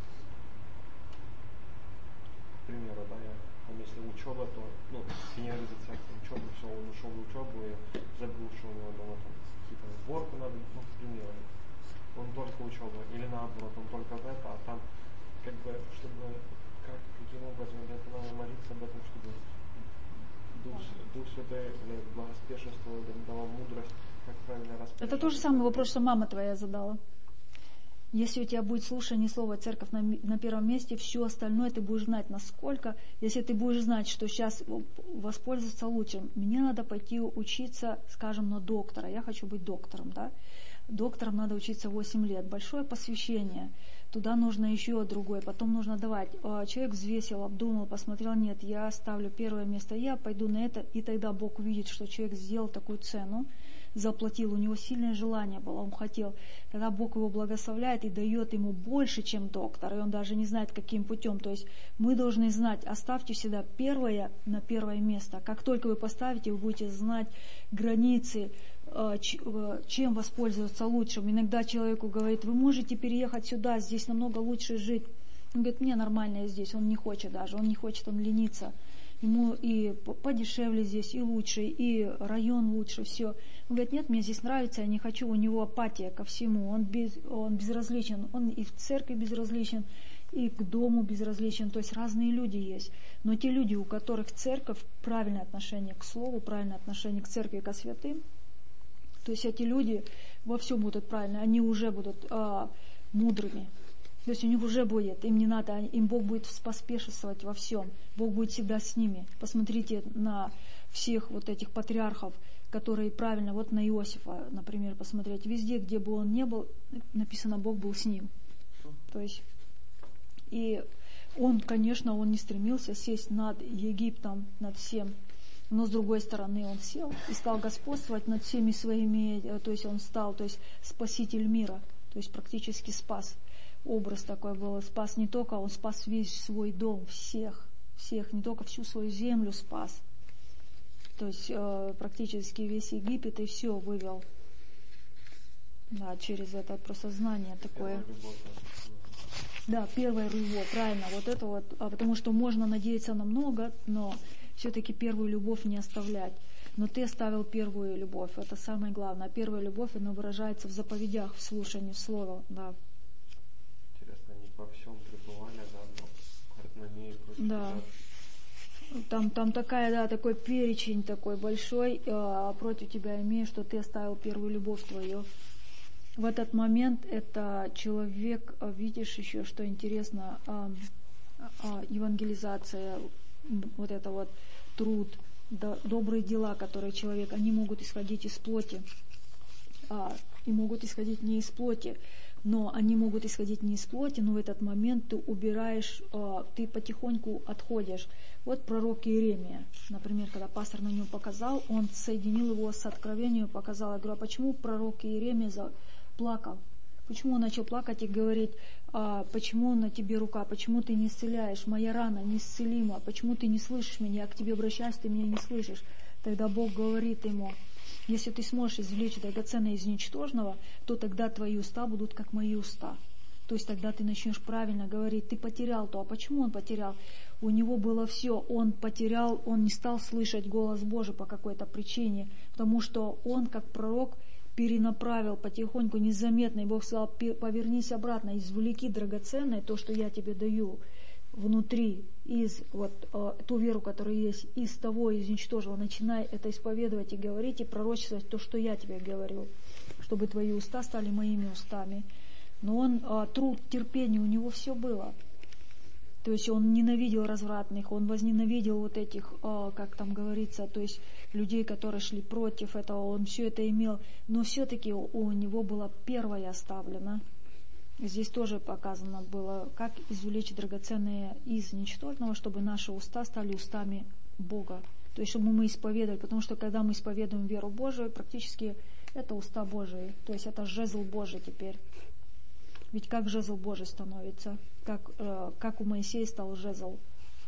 к примеру, да, я, там, если учеба, то, ну, генерализация учебы, все, он ушел в учебу и забыл, что у него дома там какие-то сборку надо, ну, к примеру, он только учеба, или наоборот, он только в это, а там, как бы, чтобы, как, каким образом, для этого надо молиться об этом, чтобы Дух, Дух Святой благоспешествовал, давал мудрость, как правильно распределять. Это тот же самый вопрос, что мама твоя задала. Если у тебя будет слушание слова церковь на, на первом месте, все остальное ты будешь знать, насколько, если ты будешь знать, что сейчас воспользоваться лучшим, мне надо пойти учиться, скажем, на доктора, я хочу быть доктором, да, доктором надо учиться восемь лет, большое посвящение, туда нужно еще другое, потом нужно давать. Человек взвесил, обдумал, посмотрел, нет, я ставлю первое место, я пойду на это, и тогда Бог увидит, что человек сделал такую цену, заплатил, у него сильное желание было, он хотел, тогда Бог его благословляет и дает ему больше, чем доктор, и он даже не знает, каким путем. То есть мы должны знать, оставьте всегда первое на первое место. Как только вы поставите, вы будете знать границы, чем воспользоваться лучшим. Иногда человеку говорит, вы можете переехать сюда, здесь намного лучше жить. Он говорит, мне нормально здесь, он не хочет даже, он не хочет, он ленится. Ему и подешевле здесь, и лучше, и район лучше, все. Он говорит, нет, мне здесь нравится, я не хочу, у него апатия ко всему, он, без, он безразличен, он и в церкви безразличен, и к дому безразличен, то есть разные люди есть. Но те люди, у которых церковь, правильное отношение к слову, правильное отношение к церкви, ко святым, то есть эти люди во всем будут правильно, они уже будут а, мудрыми. То есть у них уже будет, им не надо, им Бог будет поспешествовать во всем. Бог будет всегда с ними. Посмотрите на всех вот этих патриархов, которые правильно, вот на Иосифа, например, посмотреть. Везде, где бы он ни был, написано, Бог был с ним. То есть, и он, конечно, он не стремился сесть над Египтом, над всем. Но с другой стороны он сел и стал господствовать над всеми своими, то есть он стал, то есть спаситель мира, то есть практически спас. Образ такой был, спас не только, он спас весь свой дом, всех, всех, не только всю свою землю спас. То есть э, практически весь Египет и все вывел. Да, через это просто знание такое. Да, первая любовь, правильно, вот это вот, а потому что можно надеяться на много, но все-таки первую любовь не оставлять. Но ты оставил первую любовь, это самое главное. А первая любовь, она выражается в заповедях, в слушании слова, да. Они во всем пребывали, да, на ней просто. Да. Там, там такая, да, такой перечень такой большой, э, против тебя имею, что ты оставил первую любовь твою. В этот момент это человек, видишь еще, что интересно, э, э, евангелизация, вот это вот труд, да, добрые дела, которые человек, они могут исходить из плоти, э, и могут исходить не из плоти. Но они могут исходить не из плоти, но в этот момент ты убираешь, ты потихоньку отходишь. Вот пророк Иеремия, например, когда пастор на него показал, он соединил его с откровением, показал. Я говорю, а почему пророк Иеремия плакал? Почему он начал плакать и говорить, а, почему на тебе рука, почему ты не исцеляешь, моя рана неисцелима, почему ты не слышишь меня, я к тебе обращаюсь, ты меня не слышишь. Тогда Бог говорит ему, если ты сможешь извлечь драгоценное из ничтожного, то тогда твои уста будут как мои уста. То есть тогда ты начнешь правильно говорить, ты потерял то. А почему он потерял? У него было все. Он потерял, он не стал слышать голос Божий по какой-то причине, потому что он, как пророк, перенаправил потихоньку, незаметно. И Бог сказал, повернись обратно, извлеки драгоценное, то, что я тебе даю внутри, из вот э, ту веру, которая есть, из того, из ничтожего, начинай это исповедовать и говорить, и пророчествовать то, что я тебе говорю, чтобы твои уста стали моими устами. Но он, э, труд, терпение, у него все было. То есть он ненавидел развратных, он возненавидел вот этих, э, как там говорится, то есть людей, которые шли против этого, он все это имел, но все-таки у него было первое оставлено. Здесь тоже показано было, как извлечь драгоценное из ничтожного, чтобы наши уста стали устами Бога. То есть, чтобы мы исповедовали, потому что когда мы исповедуем веру Божию, практически это уста Божии. То есть, это жезл Божий теперь. Ведь как жезл Божий становится? Как, э, как у Моисея стал жезл?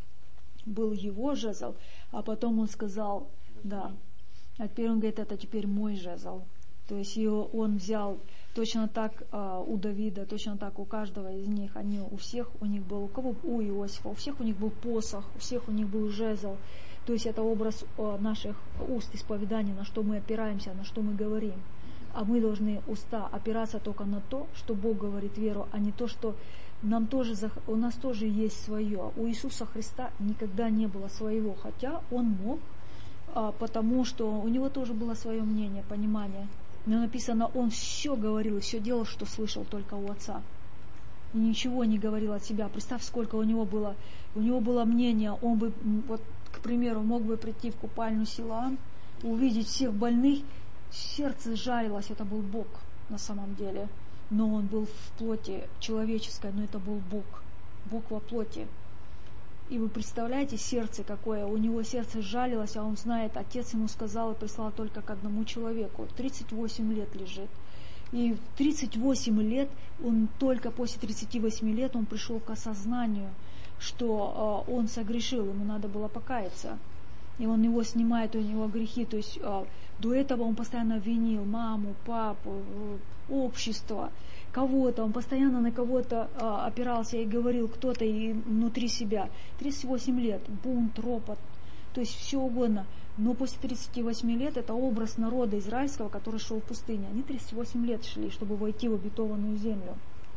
Был его жезл, а потом он сказал, да, а теперь он говорит, это теперь мой жезл. То есть, его он взял... Точно так э, у Давида, точно так у каждого из них, они у всех у них был, у кого у Иосифа, у всех у них был посох, у всех у них был жезл. То есть это образ э, наших уст, исповедания, на что мы опираемся, на что мы говорим. А мы должны уста опираться только на то, что Бог говорит веру, а не то, что нам тоже, у нас тоже есть свое. У Иисуса Христа никогда не было своего, хотя Он мог, э, потому что у Него тоже было свое мнение, понимание. Но написано, он все говорил и все делал, что слышал только у Отца. И ничего не говорил от себя. Представь, сколько у него было. У него было мнение, он бы, вот, к примеру, мог бы прийти в купальню Силаам, увидеть всех больных, сердце жарилось, это был Бог на самом деле. Но он был в плоти человеческой, но это был Бог. Бог во плоти. И вы представляете, сердце какое, у него сердце жалилось, а он знает, отец ему сказал и прислал только к одному человеку. тридцать восемь лет лежит. И в тридцать восемь лет, он только после тридцати восьми лет, он пришел к осознанию, что э, он согрешил, ему надо было покаяться. И он его снимает, у него грехи. То есть э, до этого он постоянно винил маму, папу, э, общество, кого-то. Он постоянно на кого-то э, опирался и говорил кто-то и внутри себя. тридцать восемь лет, бунт, ропот, то есть все угодно. Но после тридцати восьми лет это образ народа израильского, который шел в пустыне. Они тридцать восемь лет шли, чтобы войти в обетованную землю.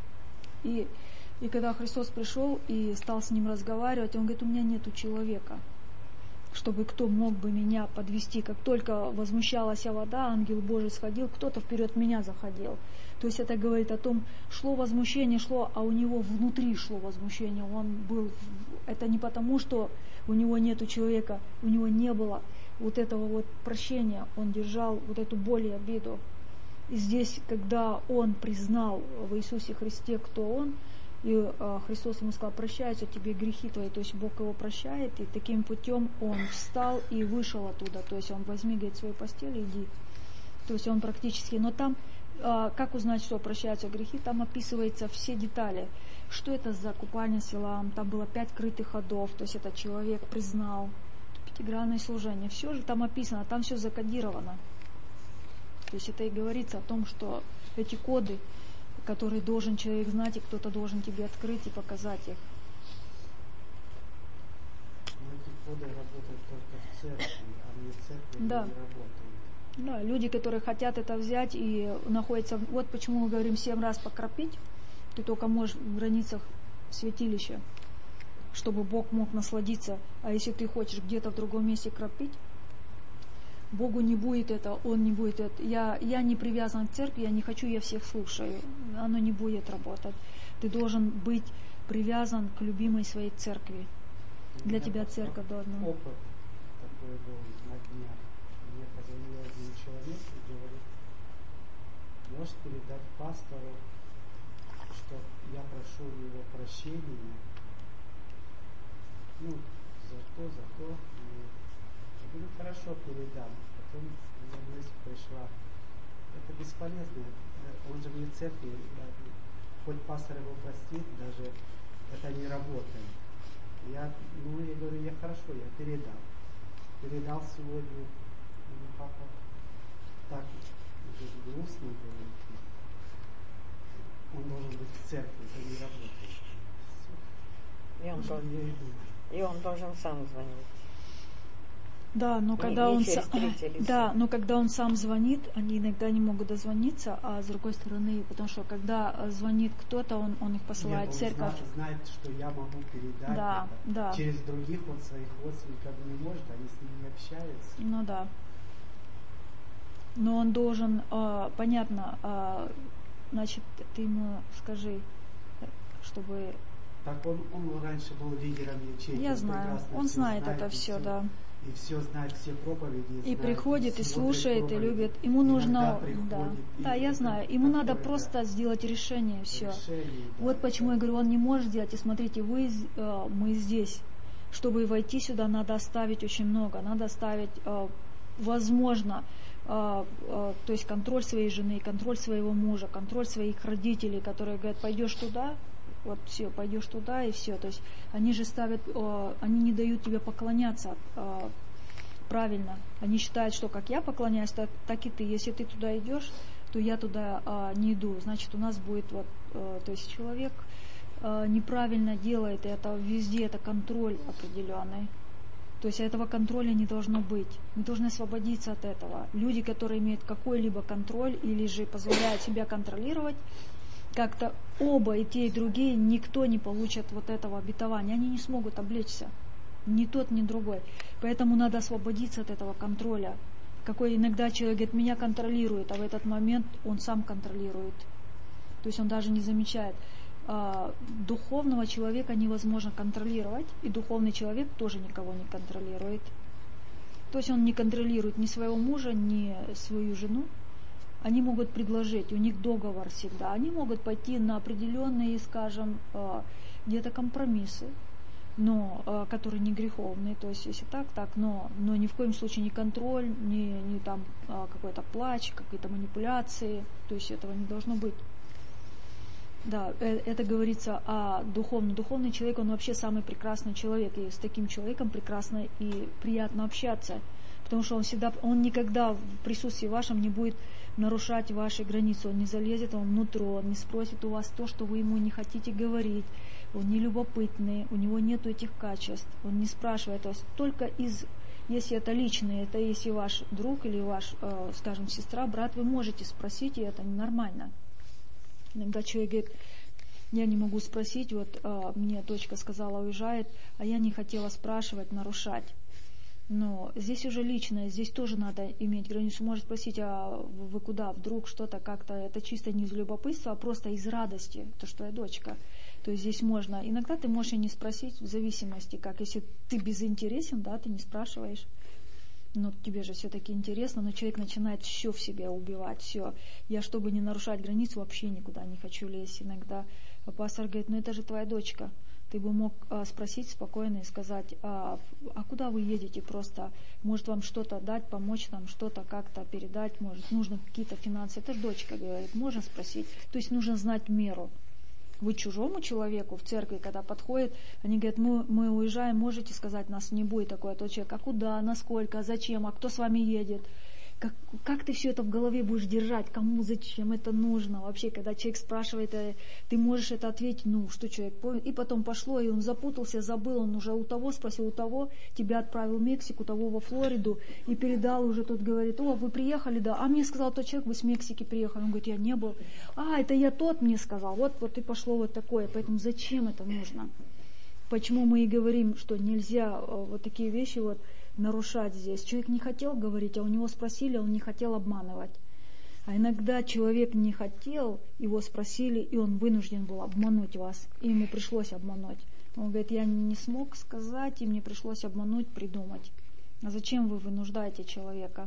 И, и когда Христос пришел и стал с ним разговаривать, он говорит, у меня нету человека, чтобы кто мог бы меня подвести. Как только возмущалась вода, ангел Божий сходил, кто-то вперед меня заходил. То есть это говорит о том, шло возмущение, шло, а у него внутри шло возмущение. Он был, это не потому, что у него нету человека, у него не было вот этого вот прощения, он держал вот эту боль и обиду. И здесь, когда он признал в Иисусе Христе, кто он, и э, Христос ему сказал, прощаются тебе грехи твои, то есть Бог его прощает, и таким путем он встал и вышел оттуда, то есть он возьми, говорит, свою постель и иди. То есть он практически, но там, э, как узнать, что прощаются грехи, там описываются все детали, что это за купальня Силаам, там было пять крытых ходов, то есть этот человек признал, пятигранное служение, все же там описано, там все закодировано. То есть это и говорится о том, что эти коды, которые должен человек знать, и кто-то должен тебе открыть и показать их. Но эти коды работают только в церкви, а не в церкви да. не работают. Да, люди, которые хотят это взять и находятся... Вот почему мы говорим семь раз покропить, ты только можешь в границах святилища, чтобы Бог мог насладиться. А если ты хочешь где-то в другом месте кропить, Богу не будет это, Он не будет это. Я, я не привязан к церкви, я не хочу, я всех слушаю. Оно не будет работать. Ты должен быть привязан к любимой своей церкви. Для тебя церковь должна. Опыт такой был на днях. Мне позвонил один человек и говорит, можешь передать пастору, что я прошу его прощения, ну, за то, за то. Я говорю, хорошо, передам. Потом у меня мысль пришла. Это бесполезно. Он же вне церкви. Хоть пастор его простит, даже это не работает. Я, ну, я говорю, я хорошо, я передал. Передал сегодня. Ну, папа так грустно говорит. Он должен быть в церкви, это не работает. И он, должен, и он должен сам звонить. Да, но когда не, он не сам, да, но когда он сам звонит, они иногда не могут дозвониться, а с другой стороны, потому что когда звонит кто-то, он, он их посылает Нет, в церковь. Он знает, что я могу передать да, это. Да. Через других вот своих родственников не может, они с ними не общаются. Ну да. Но он должен, э, понятно, э, значит, ты ему скажи, чтобы... Так он, он раньше был лидером ячейки. Я знаю, он знает это все, да. и все знает, все проповеди И знает, приходит, и смотрит слушает, и проповеди. любит. Ему Иногда нужно, приходит, да, и да, я это знаю, ему надо такое, просто да, сделать решение, все. решение, да, Вот почему да. я говорю, он не может делать. И смотрите, вы, з- э, мы здесь. Чтобы войти сюда, надо оставить очень много. Надо оставить, э, возможно, э, э, то есть контроль своей жены, контроль своего мужа, контроль своих родителей, которые говорят, пойдешь туда, вот все, пойдешь туда и все. То есть они же ставят, э, они не дают тебе поклоняться э, правильно. Они считают, что как я поклоняюсь, так, так и ты. Если ты туда идешь, то я туда э, не иду. Значит, у нас будет вот, э, то есть человек э, неправильно делает, и это везде это контроль определенный. То есть этого контроля не должно быть. Мы должны освободиться от этого. Люди, которые имеют какой-либо контроль или же позволяют себя контролировать, как-то оба, и те, и другие, никто не получит вот этого обетования. Они не смогут облечься. Ни тот, ни другой. Поэтому надо освободиться от этого контроля. Какой иногда человек говорит, меня контролирует, а в этот момент он сам контролирует. То есть он даже не замечает. А, духовного человека невозможно контролировать, и духовный человек тоже никого не контролирует. То есть он не контролирует ни своего мужа, ни свою жену. Они могут предложить, у них договор всегда, они могут пойти на определенные, скажем, где-то компромиссы, но, которые не греховные, то есть если так, так, но, но ни в коем случае не контроль, не, не там какой-то плач, какие-то манипуляции, то есть этого не должно быть. Да, это говорится о духовном. Духовный человек, он вообще самый прекрасный человек, и с таким человеком прекрасно и приятно общаться, потому что он всегда, он никогда в присутствии вашем не будет нарушать ваши границы, он не залезет вам внутрь, он не спросит у вас то, что вы ему не хотите говорить, он не любопытный, у него нету этих качеств, он не спрашивает вас только из, если это личное, это если ваш друг или ваш, э, скажем, сестра, брат, вы можете спросить, и это нормально. Иногда человек говорит, я не могу спросить, вот э, мне дочка сказала, уезжает, а я не хотела спрашивать, нарушать. Но здесь уже личное, здесь тоже надо иметь границу. Может спросить, а вы куда, вдруг что-то как-то, это чисто не из любопытства, а просто из радости, то, что я дочка. То есть здесь можно, иногда ты можешь и не спросить, в зависимости, как, если ты безинтересен, да, ты не спрашиваешь. Но тебе же все-таки интересно, но человек начинает все в себе убивать, все. Я, чтобы не нарушать границу, вообще никуда не хочу лезть иногда. А пастор говорит, ну это же твоя дочка. Ты бы мог а, спросить спокойно и сказать, а, а куда вы едете просто? Может вам что-то дать, помочь нам, что-то как-то передать, может нужно какие-то финансы. Это же дочка говорит, можно спросить. То есть нужно знать меру. Вы чужому человеку в церкви, когда подходит, они говорят, мы, мы уезжаем, можете сказать, нас не будет такой, а тот человек, а куда, насколько, зачем, а кто с вами едет? Как, как ты все это в голове будешь держать, кому, зачем это нужно? Вообще, когда человек спрашивает, ты можешь это ответить, ну, что человек понял. И потом пошло, и он запутался, забыл, он уже у того спросил, у того, тебя отправил в Мексику, того во Флориду, и передал уже, тот говорит, о, вы приехали, да, а мне сказал тот человек, вы с Мексики приехали. Он говорит, я не был. А, это я тот мне сказал, вот, вот и пошло вот такое, поэтому зачем это нужно? Почему мы и говорим, что нельзя вот такие вещи вот нарушать здесь. Человек не хотел говорить, а у него спросили, он не хотел обманывать. А иногда человек не хотел, его спросили, и он вынужден был обмануть вас. И ему пришлось обмануть. Он говорит, я не смог сказать, и мне пришлось обмануть, придумать. А зачем вы вынуждаете человека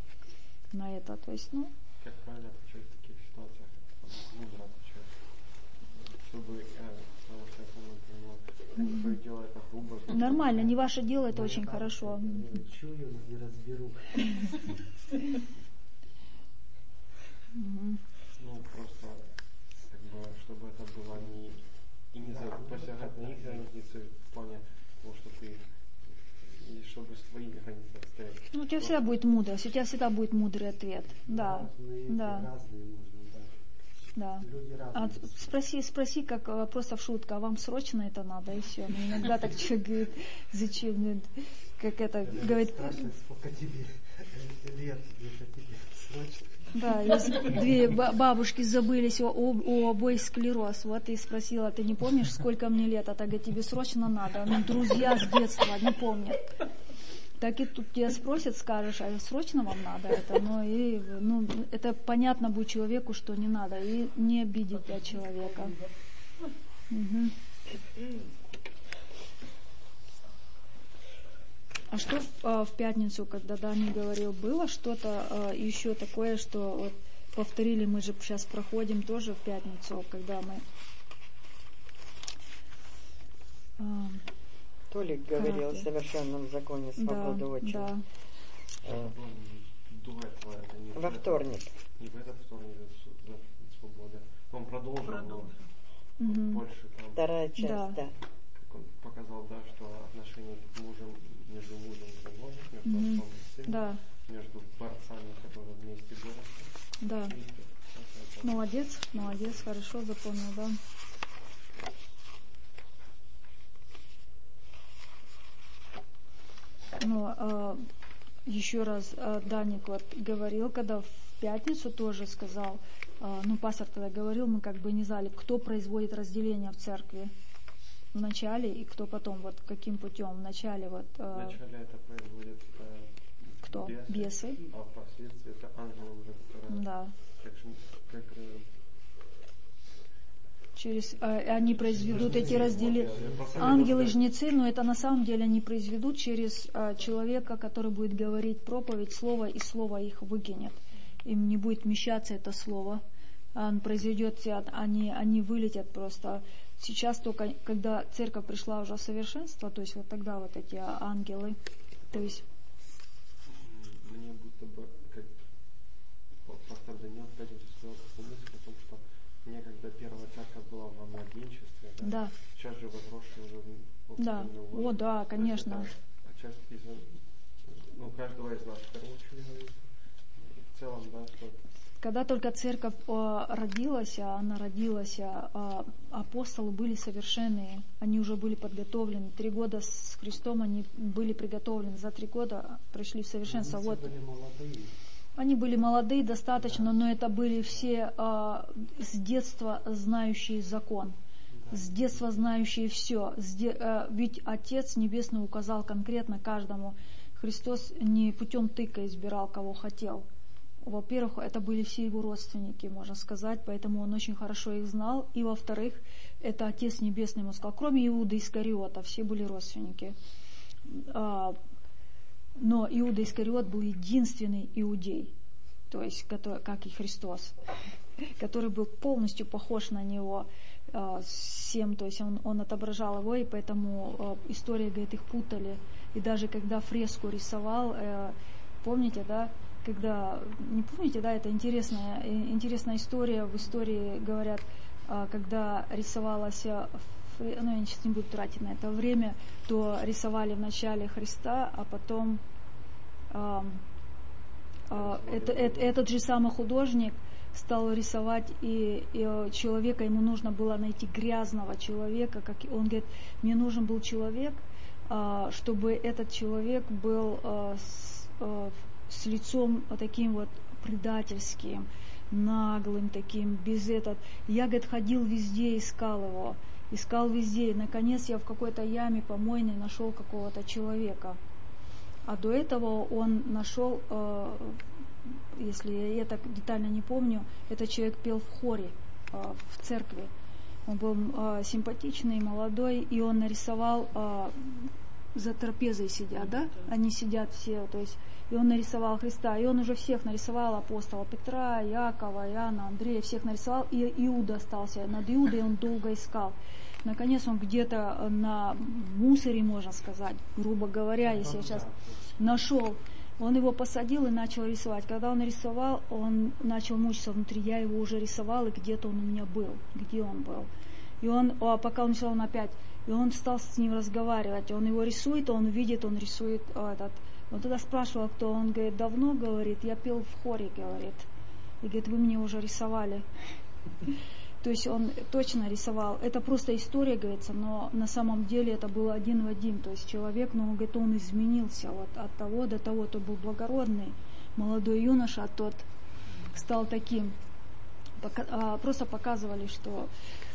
на это? То есть, ну... Как правильно отвечать в таких ситуациях? Мудро отвечать. Чтобы... Потому что я помню, как бы дело это грубо. Нормально, не ваше дело, это Ну, очень я хорошо. Я чую, но не разберу. Ну, просто, как бы, чтобы это было не... И не за, посягать на их границы в плане того, что ты... И чтобы свои границы отстоять. Ну, у тебя всегда будет мудрость, у тебя всегда будет мудрый ответ. Да, Разные, да. разные можно, да. Да. Люди А разные. спроси, спроси, как э, просто в шутку, а вам срочно это надо, и все. Но иногда так человек говорит, зачем, ну, как это, Когда говорит, спрашивают, сколько тебе лет, это тебе срочно. да, есть две ба- бабушки забылись, у, у, у обоих склероз, вот и спросила, ты не помнишь, сколько мне лет, а так говорит, тебе срочно надо, ну, друзья с детства не помнят. Так и тут тебя спросят, скажешь, а срочно вам надо это, ну, и, ну, это понятно будет человеку, что не надо, и не обидеть для человека. Угу. А что в, в пятницу, когда Дани говорил, было что-то еще такое, что вот повторили, мы же сейчас проходим тоже в пятницу, когда мы... Толик говорил о совершенном законе свободы да, очень. Да. А, До этого, это не во вторник. Не в этот вторник, это свобода. Он продолжил, Продолжил. но Угу. больше там. Вторая часть, Да. да. Как он показал, да, что отношения мужем, между мужем и женой, между Мгм. отцом и сыном, Да, между борцами, которые вместе борются. да. И это- Молодец, молодец, хорошо запомнил, да. Ну, а, еще раз а, Даник вот говорил, когда в пятницу тоже сказал, а, ну, пастор тогда говорил, мы как бы не знали, кто производит разделение в церкви в начале и кто потом, вот каким путем в начале вот... а, Вначале это производит э, Кто? бесы, Бесы. а впоследствии это ангелы уже, которые Да. как, же- как э, Через, а, они произведут эти разделения. Ангелы, Ангелы-жнецы, но это на самом деле они произведут через а, человека, который будет говорить проповедь, слово, и слово их выкинет. Им не будет вмещаться это слово. Он произведет, они, они вылетят просто. Сейчас только, когда церковь пришла уже в совершенство, то есть вот тогда вот эти ангелы, то есть... Мне будто бы, как пастор Даниил опять вот сказал такую мысль о том, что некогда первая церковь была во младенчестве, да? Да. Сейчас же возросшие уже в Да. определенный О, возраст. да, То есть конечно. это отчасти из, ну, каждого из нас в первую очередь говорится. И в целом, да, что Когда только церковь а, родилась, а она родилась, а, апостолы были совершенные, они уже были подготовлены. Три года с Христом они были приготовлены, за три года пришли в совершенство. Они Вот. все были молодые. Они были молодые достаточно, но это были все а, с детства знающие закон, с детства знающие все. С де, а, ведь Отец Небесный указал конкретно каждому. Христос не путем тыка избирал, кого хотел. Во-первых, это были все его родственники, можно сказать, поэтому он очень хорошо их знал. И во-вторых, это Отец Небесный ему сказал, кроме Иуды Искариота, все были родственники. А, но Иуда Искариот был единственный иудей, то есть который, как и Христос, который был полностью похож на него а, всем, то есть он, он отображал его, и поэтому а, история, говорит, их путали. И даже когда фреску рисовал, а, помните, да, когда, не помните, да, это интересная, интересная история, в истории говорят, когда рисовалась, ну, я сейчас не буду тратить на это время, то рисовали в начале Христа, а потом э, э, это, это, этот же самый художник стал рисовать, и, и человека, ему нужно было найти грязного человека, как он говорит, мне нужен был человек, э, чтобы этот человек был э, с, э, с лицом таким вот предательским, наглым таким, без этот. Я, говорит, ходил везде, искал его, искал везде, и наконец я в какой-то яме помойной нашел какого-то человека. А до этого он нашел, э, если я так детально не помню, этот человек пел в хоре, э, в церкви. Он был э, симпатичный, молодой, и он нарисовал, э, за трапезой сидят, да? Они сидят все, то есть, и он нарисовал Христа, и он уже всех нарисовал, апостола Петра, Иакова, Иоанна, Андрея, всех нарисовал, и Иуда остался. Над Иудой он долго искал. Наконец он где-то на мусоре, можно сказать, грубо говоря, если я сейчас нашел, он его посадил и начал рисовать. Когда он рисовал, он начал мучиться внутри, я его уже рисовал, и где-то он у меня был, где он был. И он, а пока он рисовал, он опять, и он стал с ним разговаривать, он его рисует, он видит, он рисует этот. Он тогда спрашивал, кто, он говорит, давно, говорит, я пел в хоре, говорит, и говорит, вы мне уже рисовали. То есть он точно рисовал. Это просто история, говорится, но на самом деле это было один в один. То есть человек, но он говорит, он изменился вот от того до того, тот был благородный, молодой юноша, а тот стал таким. Просто показывали, что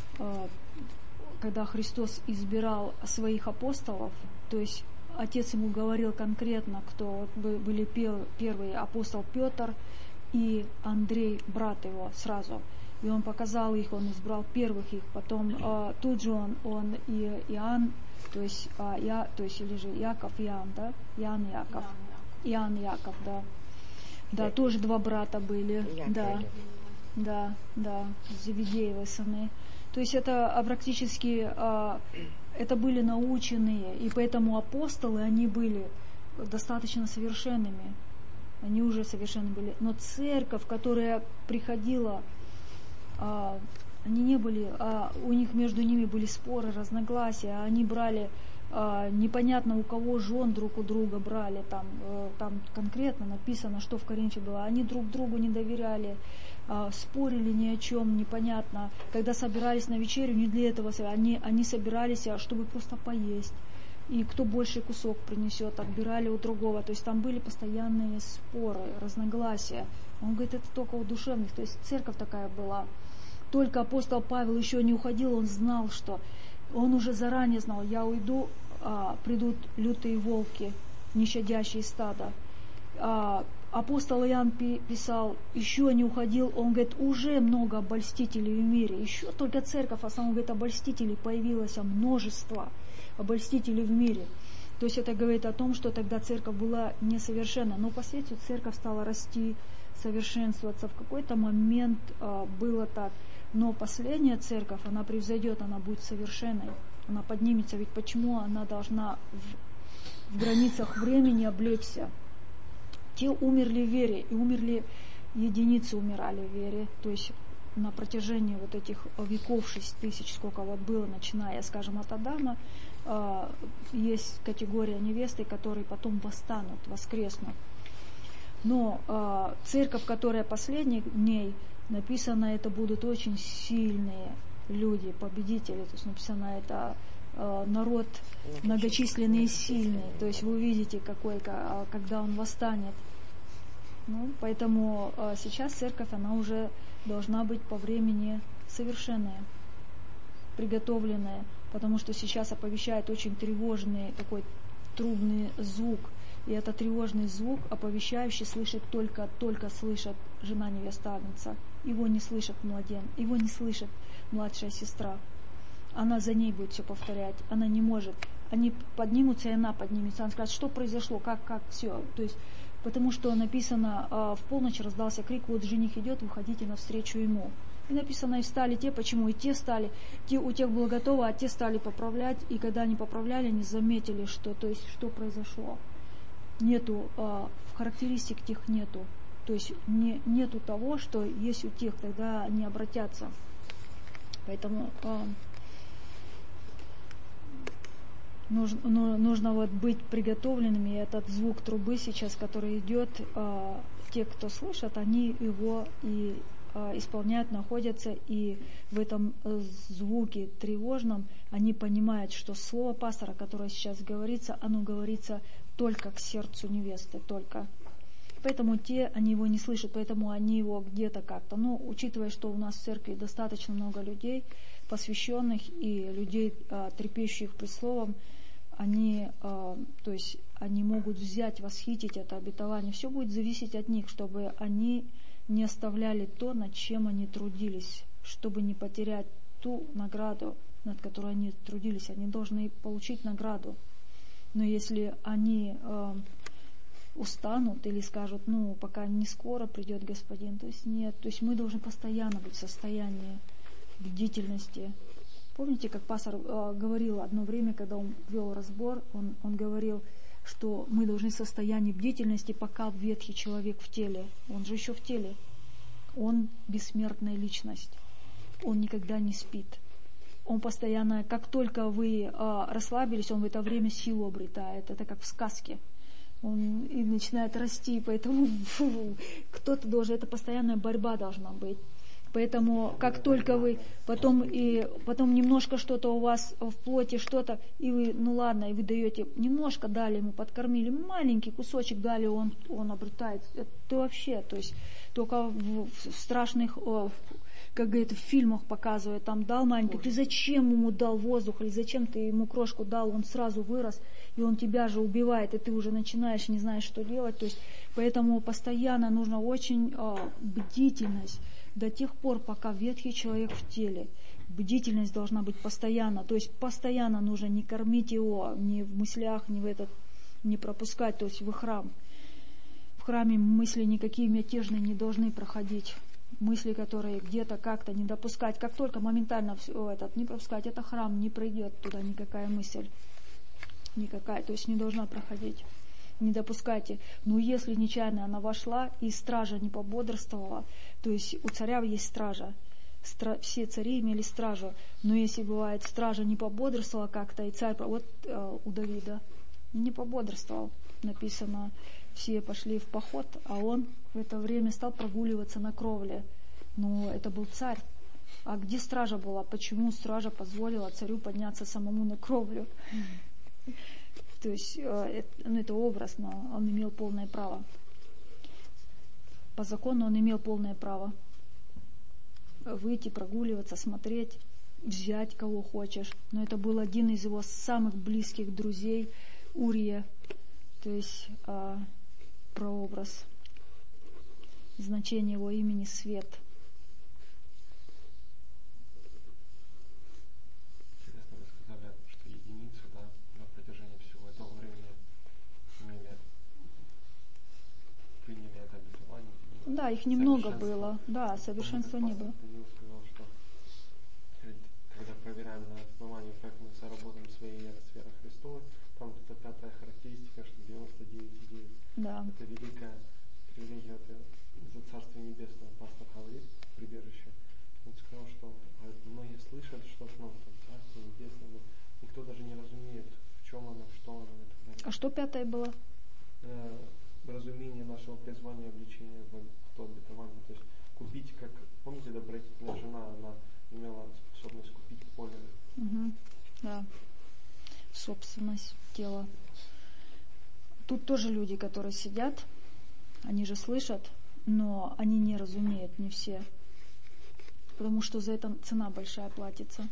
когда Христос избирал своих апостолов, то есть Отец ему говорил конкретно, кто были первые, апостол Петр и Андрей, брат его, сразу. и он показал их, он избрал первых их, потом а, тут же он, он и Иоанн, то есть, а, я, то есть или же Яков, Иоанн, да? Иоанн, Яков. Иоанн, Яков, да. Да, я, тоже два брата были. Я, да, я. да, да, Зеведеевы сыны. То есть это а, практически, а, это были наученные, и поэтому апостолы, они были достаточно совершенными. Они уже совершенно были. Но церковь, которая приходила, а, они не были, а, у них между ними были споры, разногласия. Они брали, а, непонятно у кого жен друг у друга брали. Там, а, там конкретно написано, что в Коринфе было. Они друг другу не доверяли, а, спорили ни о чем, непонятно. Когда собирались на вечерю, не для этого, они, они собирались, чтобы просто поесть. И кто больше кусок принесет, отбирали у другого. То есть там были постоянные споры, разногласия. Он говорит, это только у душевных. То есть церковь такая была. Только апостол Павел еще не уходил, он знал, что он уже заранее знал, я уйду, а, придут лютые волки, нещадящие стада. А, апостол Иоанн писал, еще не уходил, он говорит, уже много обольстителей в мире. Еще только церковь, а сам он говорит, обольстителей появилось множество. Обольстителей в мире. То есть это говорит о том, что тогда церковь была несовершенна. Но впоследствии церковь стала расти, совершенствоваться. В какой-то момент а, было так. Но последняя церковь, она превзойдет, она будет совершенной. Она поднимется. Ведь почему она должна в, в границах времени облечься? Те умерли в вере, и умерли, единицы умирали в вере. То есть на протяжении вот этих веков, шесть тысяч, сколько вот было, начиная, скажем, от Адама, э, есть категория невесты, которые потом восстанут, воскреснут. Но э, церковь, которая последних дней, написано, это будут очень сильные люди, победители. То есть написано, это э, народ многочисленный и сильный. То есть вы увидите, какой, когда он восстанет. Ну, поэтому э, сейчас церковь, она уже должна быть по времени совершенная, приготовленная, потому что сейчас оповещает очень тревожный такой трубный звук, и этот тревожный звук оповещающий слышит только, только слышит жена невеста Агнца, его не слышит младен, его не слышит младшая сестра, она за ней будет все повторять, она не может, они поднимутся, и она поднимется, она скажет, что произошло, как, как, все, то есть потому что написано, в полночь раздался крик, вот жених идет, выходите навстречу ему. И написано, и встали те, почему и те стали, те, у тех было готово, а те стали поправлять, и когда они поправляли, они заметили, что, то есть, что произошло. Нету, характеристик тех нету, то есть не, нету того, что есть у тех, тогда они обратятся. Поэтому Нужно, нужно вот быть приготовленными, и этот звук трубы сейчас, который идет, э, те, кто слышат, они его и э, исполняют, находятся, и в этом звуке тревожном они понимают, что слово пастора, которое сейчас говорится, оно говорится только к сердцу невесты, только. Поэтому те, они его не слышат, поэтому они его где-то как-то, ну, учитывая, что у нас в церкви достаточно много людей, посвященных и людей, э, трепещущих пред словом, они, э, то есть, они могут взять, восхитить это обетование. Все будет зависеть от них, чтобы они не оставляли то, над чем они трудились, чтобы не потерять ту награду, над которой они трудились. Они должны получить награду. Но если они э, устанут или скажут, ну, пока не скоро придет Господин, то есть нет. То есть мы должны постоянно быть в состоянии бдительности. Помните, как пастор э, говорил одно время, когда он вел разбор, он, он говорил, что мы должны в состоянии бдительности, пока ветхий человек в теле. Он же еще в теле. Он бессмертная личность. Он никогда не спит. Он постоянно, как только вы э, расслабились, он в это время силу обретает. Это как в сказке. Он и начинает расти, поэтому фу, кто-то должен, это постоянная борьба должна быть. Поэтому, как только вы потом и потом немножко что-то у вас в плоти, что-то, и вы, ну ладно, и вы даете, немножко дали ему, подкормили, маленький кусочек дали, он, он обретает. Это вообще, то есть, только в, в страшных, как говорят, в фильмах показывают, там дал маленький, ты зачем ему дал воздух, или зачем ты ему крошку дал, он сразу вырос, и он тебя же убивает, и ты уже начинаешь, не знаешь, что делать. То есть, поэтому постоянно нужно очень бдительность. до тех пор, пока ветхий человек в теле. Бдительность должна быть постоянно, то есть постоянно нужно не кормить его, ни в мыслях, ни в этот, не пропускать, то есть в храм. В храме мысли никакие мятежные не должны проходить. Мысли, которые где-то как-то не допускать, как только моментально все этот не пропускать, это храм, не пройдет туда никакая мысль, никакая, то есть не должна проходить. Не допускайте. Но если нечаянно она вошла и стража не пободрствовала, то есть у царя есть стража, стра, все цари имели стражу, но если бывает стража не пободрствовала как-то, и царь, вот э, у Давида не пободрствовал, написано, все пошли в поход, а он в это время стал прогуливаться на кровле. Но это был царь. А где стража была? Почему стража позволила царю подняться самому на кровлю? То есть это, ну, это образ, но он имел полное право. По закону он имел полное право выйти, прогуливаться, смотреть, взять кого хочешь. Но это был один из его самых близких друзей, Урия. То есть а, прообраз. Значение его имени свет. Интересно, вы сказали, что единицы, да, на протяжении всего этого времени имели, приняли это обетование. Да, их немного было. Да, совершенства не было. Даниил сказал, что когда проверяем на основании, как мы сработаем в своей сферах Христовой, там вот эта пятая характеристика, что девяносто девять и девять. Да. Это великая привилегия, это за Царство Небесное пастор говорит, прибежище. Он сказал, что многие слышат, что ну, там Царство Небесное, но никто даже не разумеет, в чем оно, что оно и так далее. А что пятое было? Э, разумение нашего призвания, обличения в то обетование. То есть купить, как, помните, добродетельная жена, она имела способность купить поле. Угу. Да. Собственность тела. Тут тоже люди, которые сидят, они же слышат, но они не разумеют, не все. Потому что за это цена большая платится.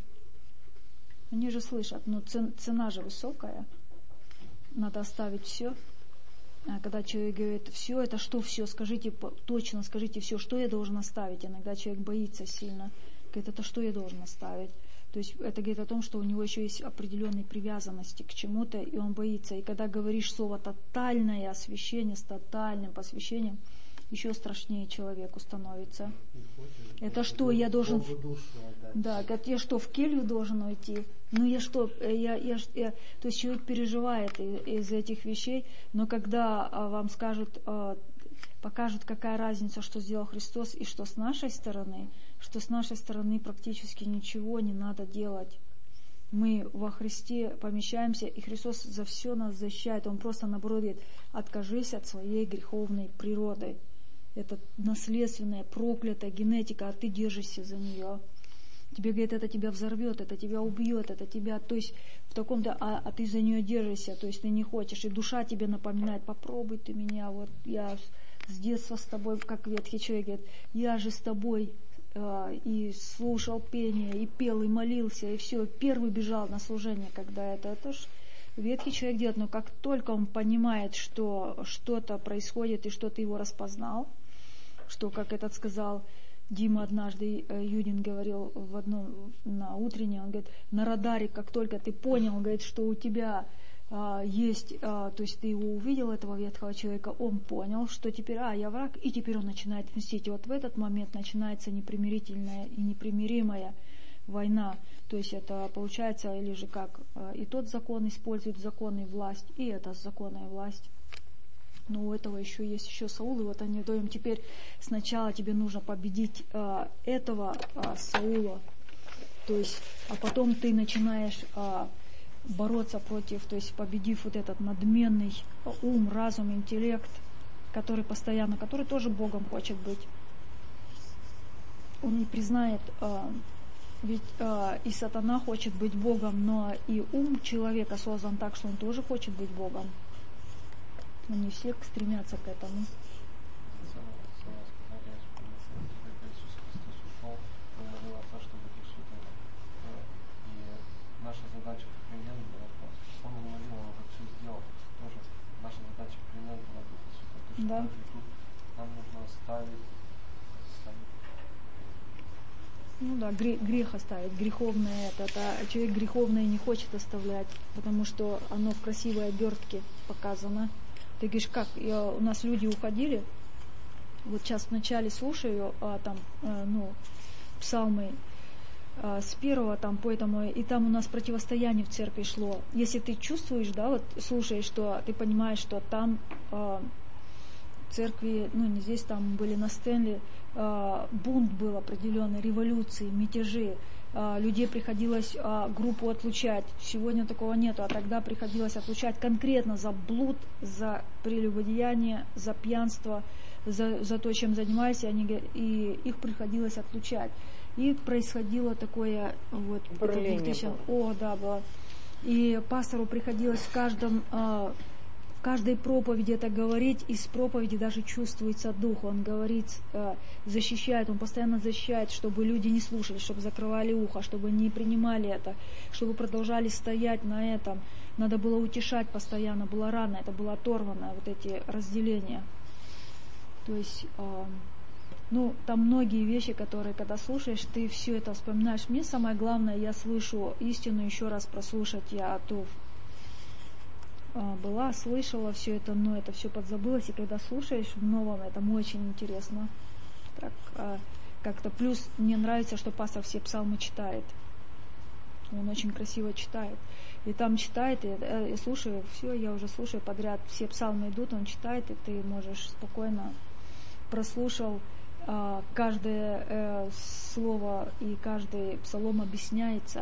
Они же слышат, но цена же высокая. Надо оставить все. А когда человек говорит, все, это что все? Скажите точно, скажите все, что я должен оставить. Иногда человек боится сильно. Говорит, это что я должен оставить? То есть это говорит о том, что у него еще есть определенные привязанности к чему-то, и он боится. И когда говоришь слово «тотальное освящение» с тотальным посвящением, еще страшнее человеку становится. Это что, я должен... Да, говорит, я что, в келью должен уйти? Ну я что, я, я, я... То есть человек переживает из, из этих вещей, но когда а, вам скажут, а, покажут, какая разница, что сделал Христос и что с нашей стороны, что с нашей стороны практически ничего не надо делать. Мы во Христе помещаемся, и Христос за все нас защищает. Он просто наоборот говорит, откажись от своей греховной природы. Это наследственная, проклятая генетика, а ты держишься за нее. Тебе говорит, это тебя взорвет, это тебя убьет, это тебя, то есть в таком-то, а, а ты за нее держишься, то есть ты не хочешь, и душа тебе напоминает, попробуй ты меня, вот я с детства с тобой, как ветхий человек говорит, я же с тобой э, и слушал пение, и пел, и молился, и все, первый бежал на служение, когда это, это ж ветхий человек делает, но как только он понимает, что что-то происходит, и что ты его распознал, что, как этот сказал Дима однажды, Юдин говорил в одном, на утренней, он говорит, на радаре, как только ты понял, он говорит, что у тебя а, есть, а, то есть ты его увидел, этого ветхого человека, он понял, что теперь, а, я враг, и теперь он начинает мстить. И вот в этот момент начинается непримирительная и непримиримая война. То есть это получается, или же как, и тот закон использует законы власть, и это законная власть. Но у этого еще есть еще Саул, и вот они говорят, теперь сначала тебе нужно победить а, этого а, Саула, то есть, а потом ты начинаешь а, бороться против, то есть победив вот этот надменный ум, разум, интеллект, который постоянно, который тоже Богом хочет быть. Он не признает, а, ведь а, и сатана хочет быть Богом, но и ум человека создан так, что он тоже хочет быть Богом. Но не все стремятся к этому. Наша задача применять был вопрос. Он молил, он уже все сделал. Тоже наша задача применять была Духа Святого. Да. Тут нам нужно ставить, ставить Ну да, грех, грех оставить, греховное это, это, человек греховное не хочет оставлять, потому что оно в красивой обертке показано. Ты говоришь, как, я, у нас люди уходили, вот сейчас вначале слушаю, а, там, а, ну, псалмы, а, с первого там по этому, и там у нас противостояние в церкви шло. Если ты чувствуешь, да, вот слушаешь, что ты понимаешь, что там а, церкви, ну не здесь, там были на Стэнли, а, бунт был определенный, революции, мятежи, а, людей приходилось а, группу отлучать. Сегодня такого нету, а тогда приходилось отлучать конкретно за блуд, за прелюбодеяние, за пьянство, за, за то, чем занимались, и, они, и их приходилось отлучать. И происходило такое вот бурление это, о, да, было. И пастору приходилось в каждом а, в каждой проповеди это говорить, из проповеди даже чувствуется дух, он говорит, защищает, он постоянно защищает, чтобы люди не слушали, чтобы закрывали ухо, чтобы не принимали это, чтобы продолжали стоять на этом. Надо было утешать постоянно, было рано, это было оторвано, вот эти разделения. То есть, ну, там многие вещи, которые, когда слушаешь, ты все это вспоминаешь. Мне самое главное, я слышу истину еще раз прослушать, я то была, слышала все это, но это все подзабылось, и когда слушаешь в новом, это очень интересно. Так, как-то плюс мне нравится, что пастор все псалмы читает. Он очень красиво читает. И там читает, и я, я слушаю, все, я уже слушаю подряд, все псалмы идут, он читает, и ты можешь спокойно прослушал а, каждое э, слово и каждый псалом объясняется,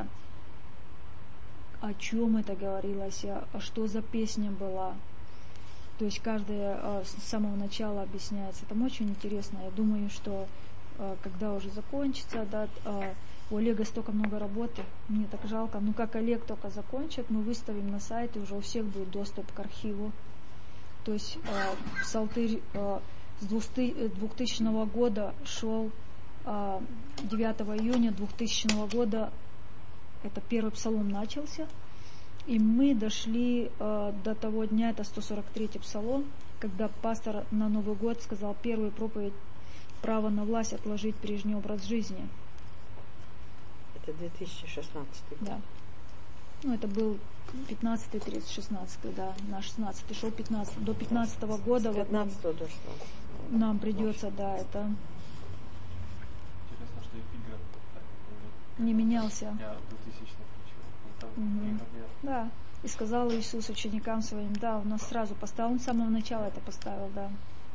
о чем это говорилось, а что за песня была. То есть каждое а, с самого начала объясняется. Там очень интересно. Я думаю, что а, когда уже закончится, да, а, у Олега столько много работы, мне так жалко. Ну как Олег только закончит, мы выставим на сайт, и уже у всех будет доступ к архиву. То есть а, псалтырь а, с двухтысячного года шел, а, девятого июня двухтысячного года это первый псалом начался, и мы дошли э, до того дня, это сто сорок третий псалом, когда пастор на Новый год сказал первую проповедь «Право на власть отложить прежний образ жизни». Это две тысячи шестнадцатый. Да. Ну, это был пятнадцатый, тридцатый, шестнадцатый, да, на шестнадцатый шел пятнадцатый. До пятнадцатого года вот нам, до шестнадцатого. нам придется, да, это... Интересно, что эпиграф не менялся. Я двухтысячных учил. Там Угу. Да. И сказал Иисус ученикам своим, да, он нас сразу поставил, он с самого начала это поставил, да.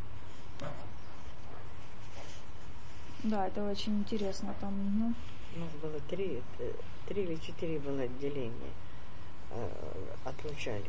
Да, это очень интересно. Там, ну. У нас было три, три или четыре было отделения. Отлучали.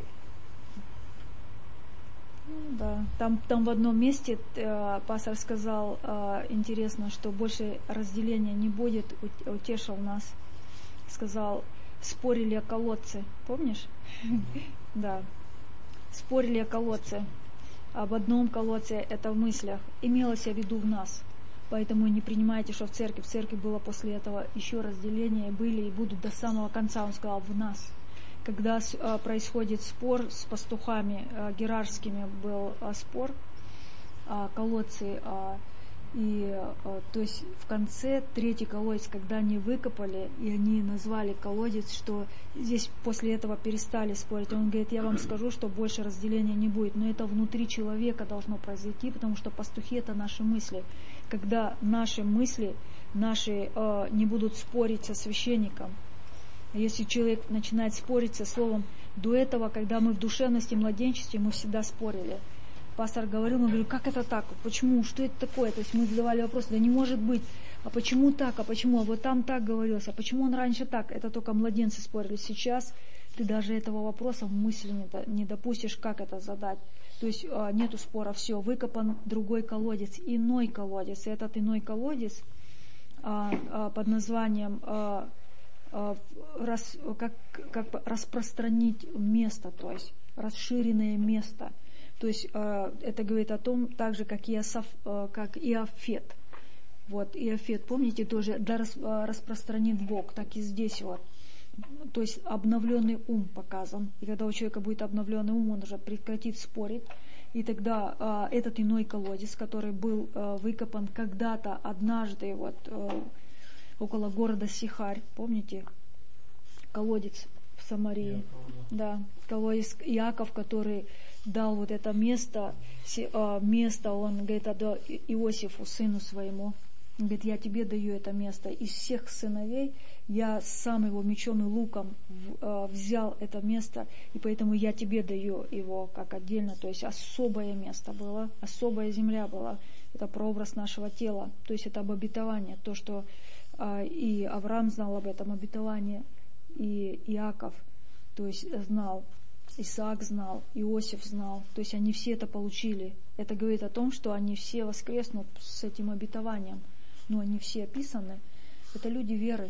Ну, да. Там, там в одном месте э, пастор сказал, э, интересно, что больше разделения не будет, утешил нас. Сказал, спорили о колодце. Помнишь? Да. Спорили о колодце. Об одном колодце, это в мыслях. Имелось в виду в нас. Поэтому не принимайте, что в церкви. В церкви было после этого еще разделения, были и будут до самого конца. Он сказал, в нас. Когда а, происходит спор с пастухами, а, герарскими был а, спор, а, колодцы, а, и а, то есть в конце третий колодец, когда они выкопали, и они назвали колодец, что здесь после этого перестали спорить. Он говорит, я вам скажу, что больше разделения не будет, но это внутри человека должно произойти, потому что пастухи это наши мысли. Когда наши мысли, наши а, не будут спорить со священником. Если человек начинает спорить со словом, до этого, когда мы в душевности, младенчестве, мы всегда спорили. Пастор говорил, мы говорили, как это так, почему, что это такое? То есть мы задавали вопрос, да не может быть, а почему так, а почему, а вот там так говорилось, а почему он раньше так? Это только младенцы спорили. Сейчас ты даже этого вопроса в мысли не допустишь, как это задать. То есть нету спора, все, выкопан другой колодец, иной колодец. И этот иной колодец под названием... Рас, как, как распространить место, то есть расширенное место. То есть э, это говорит о том, так же, как Иосаф, э, как Иофет. Вот, Иофет, помните, тоже да, рас, э, распространит Бог, так и здесь вот. То есть обновленный ум показан. И когда у человека будет обновленный ум, он уже прекратит спорить. И тогда э, этот иной колодец, который был э, выкопан когда-то, однажды, вот, э, около города Сихарь, помните, колодец в Самарии, да, колодец Иаков, который дал вот это место, место, он говорит, отдал Иосифу, сыну своему, он говорит, я тебе даю это место, из всех сыновей я сам его мечом и луком взял это место, и поэтому я тебе даю его как отдельно, то есть особое место было, особая земля была, это прообраз нашего тела, то есть это об обетовании, то, что и Авраам знал об этом обетовании, и Иаков, то есть знал, Исаак знал, Иосиф знал, то есть они все это получили. Это говорит о том, что они все воскреснут с этим обетованием. Ну, они все описаны. Это люди веры.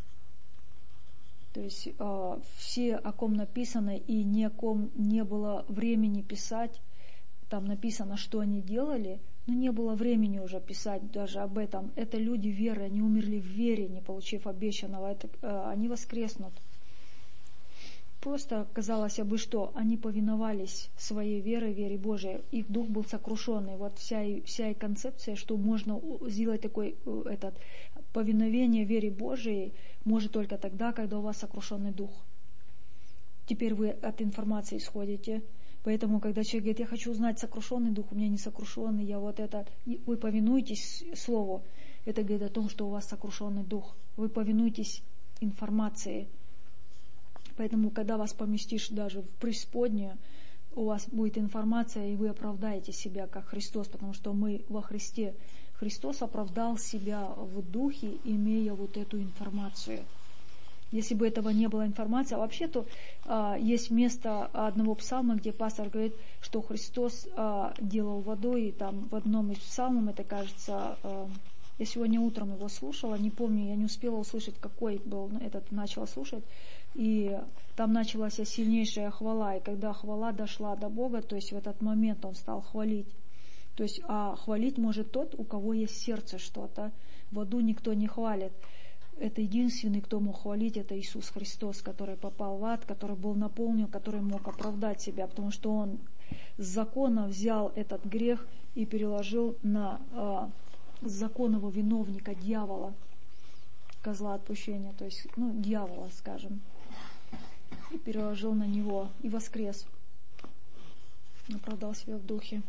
То есть э, все, о ком написано, и ни о ком не было времени писать. Там написано, что они делали, но не было времени уже писать даже об этом. Это люди веры, они умерли в вере, не получив обещанного. Это, э, они воскреснут. Просто, казалось бы, что они повиновались своей вере, вере Божией. Их дух был сокрушенный. Вот вся, вся и концепция, что можно сделать такое этот, повиновение вере Божией, может только тогда, когда у вас сокрушенный дух. Теперь вы от информации исходите. Поэтому, когда человек говорит, я хочу узнать сокрушенный дух, у меня не сокрушенный, я вот это... Вы повинуетесь слову. Это говорит о том, что у вас сокрушенный дух. Вы повинуетесь информации. Поэтому, когда вас поместишь даже в преисподнюю, у вас будет информация, и вы оправдаете себя как Христос, потому что мы во Христе. Христос оправдал себя в духе, имея вот эту информацию. Если бы этого не было информации, а вообще, то а, есть место одного псалма, где пастор говорит, что Христос а, делал водой, и там в одном из псалмов, это кажется... А, я сегодня утром его слушала, не помню, я не успела услышать, какой был этот, начала слушать, и там началась сильнейшая хвала, и когда хвала дошла до Бога, то есть в этот момент он стал хвалить. То есть, а хвалить может тот, у кого есть в сердце что-то. Воду никто не хвалит. Это единственный, кто мог хвалить, это Иисус Христос, который попал в ад, который был наполнен, который мог оправдать себя, потому что он с закона взял этот грех и переложил на а, законного виновника, дьявола, козла отпущения, то есть, ну, дьявола, скажем, и переложил на него, и воскрес, оправдал себя в духе.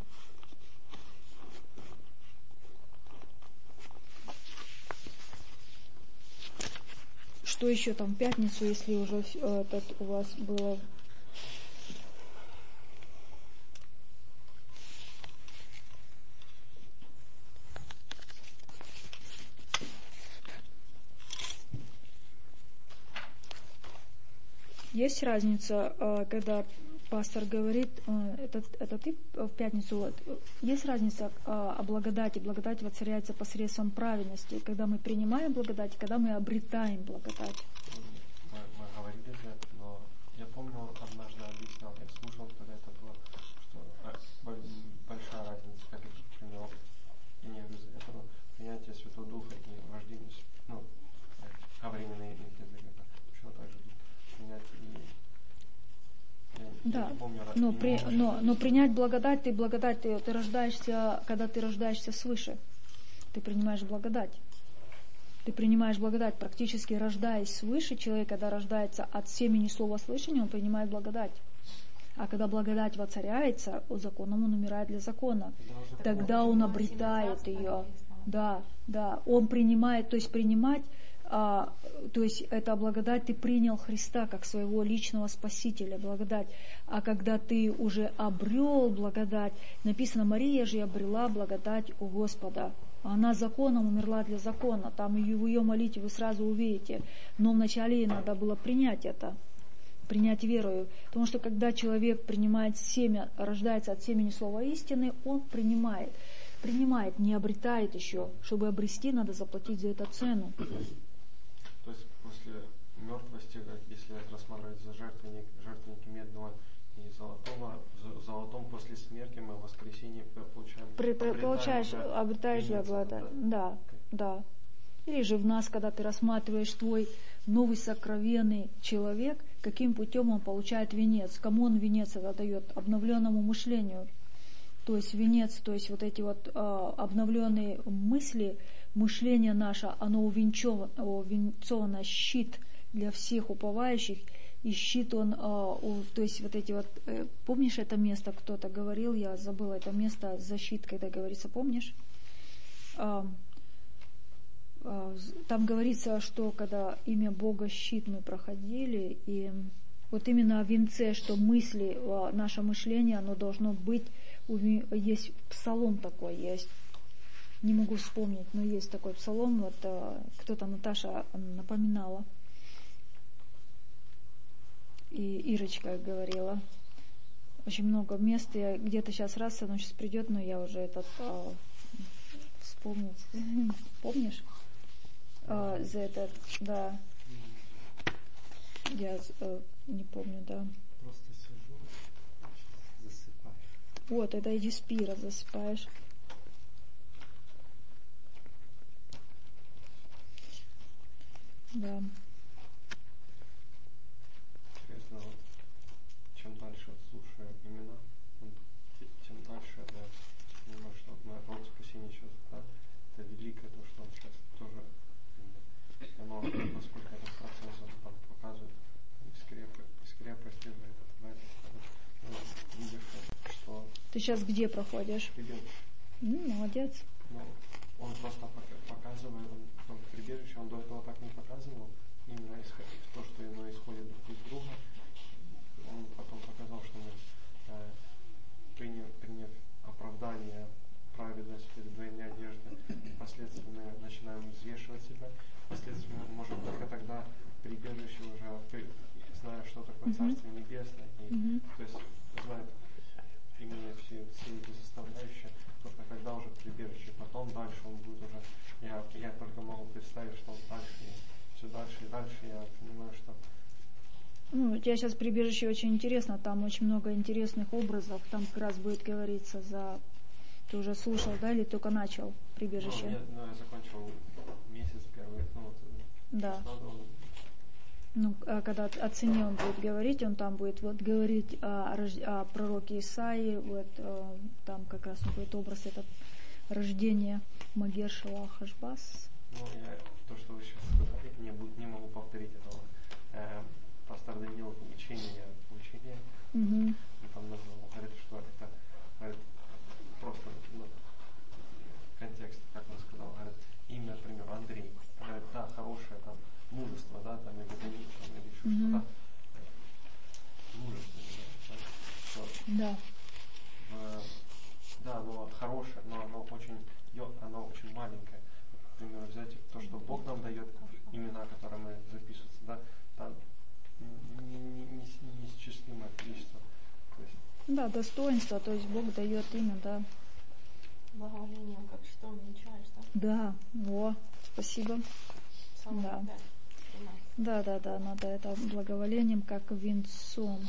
Что еще там в пятницу, если уже этот у вас было? Есть разница, когда пастор говорит, это, это ты в пятницу, есть разница о благодати. Благодать воцаряется посредством праведности, когда мы принимаем благодать, когда мы обретаем благодать. Мы, мы говорили это, но я помню, однажды объяснял, я слушал, когда это было, что большая разница, как это принял, я не говорю за это, но принятие Святого Духа и вождение, ну, говорение на иных языках, точно так же принять и да, но, при, но, но принять благодать, ты благодать, ты, ты рождаешься, когда ты рождаешься свыше, ты принимаешь благодать. Ты принимаешь благодать, практически рождаясь свыше, человек, когда рождается от семени слова слышания, он принимает благодать. А когда благодать воцаряется, о законом он умирает для закона. Тогда он обретает ее. Да, да, он принимает, то есть принимать, а, то есть это благодать, ты принял Христа как своего личного Спасителя, благодать. А когда ты уже обрел благодать, написано, Мария же обрела благодать у Господа. Она законом умерла для закона, там в ее молитве вы сразу увидите. Но вначале ей надо было принять это, принять верою. Потому что когда человек принимает семя, рождается от семени слова истины, он принимает. Принимает, не обретает еще. Чтобы обрести, надо заплатить за это цену. То есть после мертвости, если рассматривать за жертвенник, жертвенники медного и золотого, в золотом после смерти мы в воскресенье получаем... При, получаешь, да, обретаешь благодать. Да, да. Или же в нас, когда ты рассматриваешь твой новый сокровенный человек, каким путем он получает венец, кому он венец это дает, обновленному мышлению. то есть венец, то есть вот эти вот а, обновленные мысли, мышление наше, оно увенчовано, увенцовано щит для всех уповающих, и щит он, а, у, то есть вот эти вот, э, помнишь это место, кто-то говорил, я забыла это место, защит, когда говорится, помнишь? А, а, там говорится, что когда имя Бога щит мы проходили, и вот именно о венце, что мысли, наше мышление, оно должно быть, есть псалом такой, есть, не могу вспомнить, но есть такой псалом, вот кто-то, Наташа напоминала, и Ирочка говорила, очень много мест, я где-то сейчас раз, оно сейчас придет, но я уже этот а, вспомнить, помнишь? А, за этот, да. Я э, не помню, да. Просто сижу, засыпаю. Вот, это иди спи, раз засыпаешь. Да. Интересно, вот, чем дальше вот слушаю имена, вот, тем дальше я понимаю, что вот моя род спасения сейчас, да, это великое, то, что он сейчас тоже, оно, насколько этот процесс он там показывает, скрепы, скрепость в этом, в этом, видишь, что... Ты сейчас где проходишь? Прибежище. Ну, молодец. Ну, он просто показывает, он, он прибежище, он до этого так не показывал, именно исходить то, что оно исходит друг из друга. Он потом показал, что мы, э, приняв, приняв оправдание, праведность, двойные одежды, впоследствии мы начинаем взвешивать себя, впоследствии мы можем только тогда прибежище уже, зная, что такое Царствие Небесное, и, Mm-hmm. то есть, знает, имея все, все эти составляющие, только тогда уже прибежище, потом дальше он будет уже, я, я только могу представить, что он дальше есть, все дальше и дальше, я понимаю, что... Ну, у тебя сейчас прибежище очень интересно, там очень много интересных образов, там как раз будет говориться за... Ты уже слушал, да, или только начал прибежище? Ну, я, ну, я закончил месяц первый, ну, вот, да. Ну, а когда о цене он будет говорить, он там будет вот говорить о, о пророке Исаии, вот там как раз будет образ этот рождения Магер-Шалах Хашбаз. Ну, я то, что вы сейчас сказали, не, не могу повторить этого. Э, пастор Данилов учение, учение, угу. он там назвал, говорит, что это говорит, просто ну, контекст, как он сказал, говорит, имя, например, Андрей, говорит, да, хорошее там мужество, да, там, или Данил, там, или еще mm-hmm. что-то. Мужество, да, что, да. В, да, оно хорошее, но оно очень, оно очень маленькое. Например, взять то, что Бог нам дает, имена, которые мы записываются, да, там неисчислимое количество. То есть, да, достоинство, то есть Бог дает имя, да. Благоволением, как что венчаешь, да? Да, во, спасибо. Псалом да. пять, да, да, да, надо это благоволением, как венцом.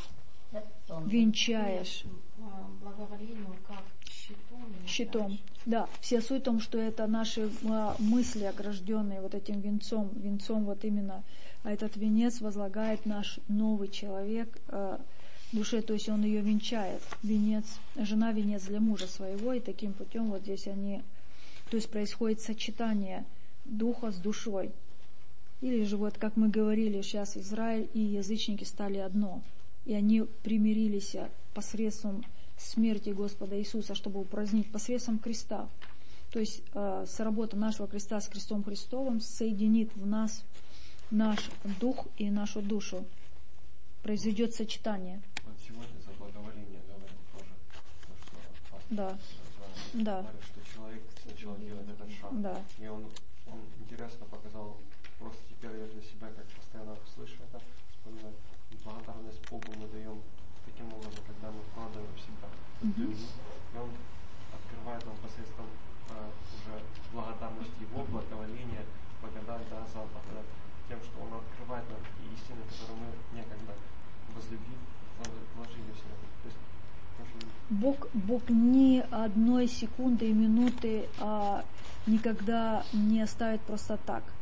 Венчаешь. Благоволением, как щитом. Щитом. Да, вся суть в том, что это наши а, мысли, огражденные вот этим венцом, венцом вот именно, а этот венец возлагает наш новый человек а, душе, то есть он ее венчает, венец, жена венец для мужа своего, и таким путем вот здесь они, то есть происходит сочетание духа с душой. Или же вот, как мы говорили, сейчас Израиль и язычники стали одно, и они примирились посредством смерти Господа Иисуса, чтобы упразднить, посредством креста. То есть э, сработа нашего креста с крестом Христовым соединит в нас наш дух и нашу душу. Произойдет сочетание. Вот сегодня за благоволение говорил тоже, то, что пастор да. Да. говорит, что человек сначала делает этот шаг. Да. И он, он интересно показал, просто теперь я для себя, как постоянно слышу это, вспоминаю, благодарность Богу мы даем таким образом, когда мы вкладываем в себя. Mm-hmm. И он открывает нам посредством а, уже благодарности Его, благоволения, благодать, да, за благодать, тем, что Он открывает нам такие истины, которые мы некогда возлюбив, вложили в себя. То есть, очень... Бог, Бог ни одной секунды и минуты а, никогда не оставит просто так.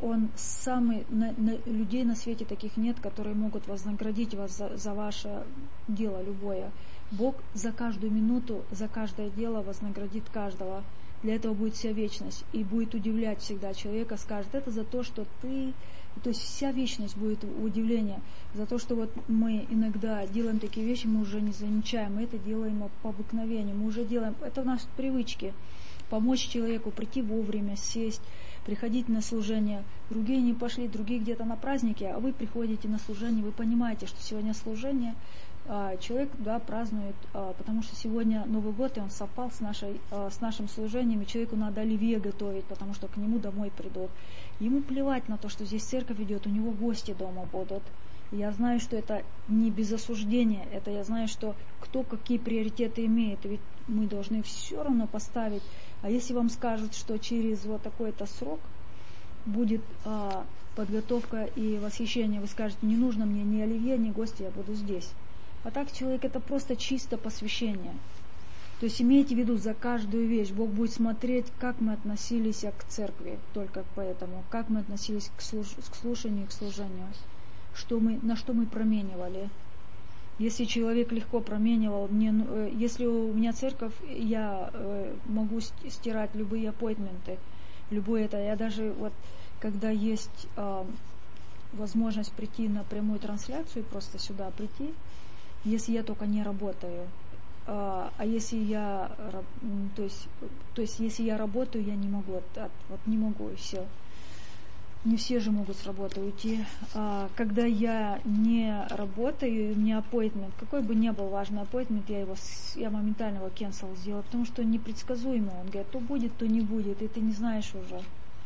Он самый, на, на, людей на свете таких нет, которые могут вознаградить вас за, за ваше дело любое. Бог за каждую минуту, за каждое дело вознаградит каждого. Для этого будет вся вечность. И будет удивлять всегда человека, скажет, это за то, что ты... То есть вся вечность будет удивление. За то, что вот мы иногда делаем такие вещи, мы уже не замечаем. Мы это делаем по обыкновению. Мы уже делаем... Это наши привычки. Помочь человеку прийти вовремя, сесть, приходить на служение. Другие не пошли, другие где-то на празднике, а вы приходите на служение. Вы понимаете, что сегодня служение... Человек, да, празднует, потому что сегодня Новый год, и он совпал с, нашей, с нашим служением, и человеку надо оливье готовить, потому что к нему домой придут. Ему плевать на то, что здесь церковь идет, у него гости дома будут. И я знаю, что это не без осуждения, это я знаю, что кто какие приоритеты имеет, ведь мы должны все равно поставить. А если вам скажут, что через вот такой-то срок будет а, подготовка и восхищение, вы скажете, не нужно мне ни оливье, ни гости, я буду здесь. А так человек это просто чисто посвящение. То есть имейте в виду, за каждую вещь Бог будет смотреть, как мы относились к церкви, только поэтому, как мы относились к, слуш... к слушанию, к служению, что мы, на что мы променивали. Если человек легко променивал, мне, если у меня церковь, я могу стирать любые аппоинтменты, любое это, я даже вот, когда есть возможность прийти на прямую трансляцию, просто сюда прийти, если я только не работаю, а, а если я, то есть, то есть если я работаю, я не могу, от, вот не могу и все. Не все же могут с работы уйти. А, когда я не работаю, у меня аппоинтмент, какой бы ни был важный аппоинтмент, я его, я моментально его cancel сделала, потому что он непредсказуемый. Он говорит, то будет, то не будет, и ты не знаешь уже.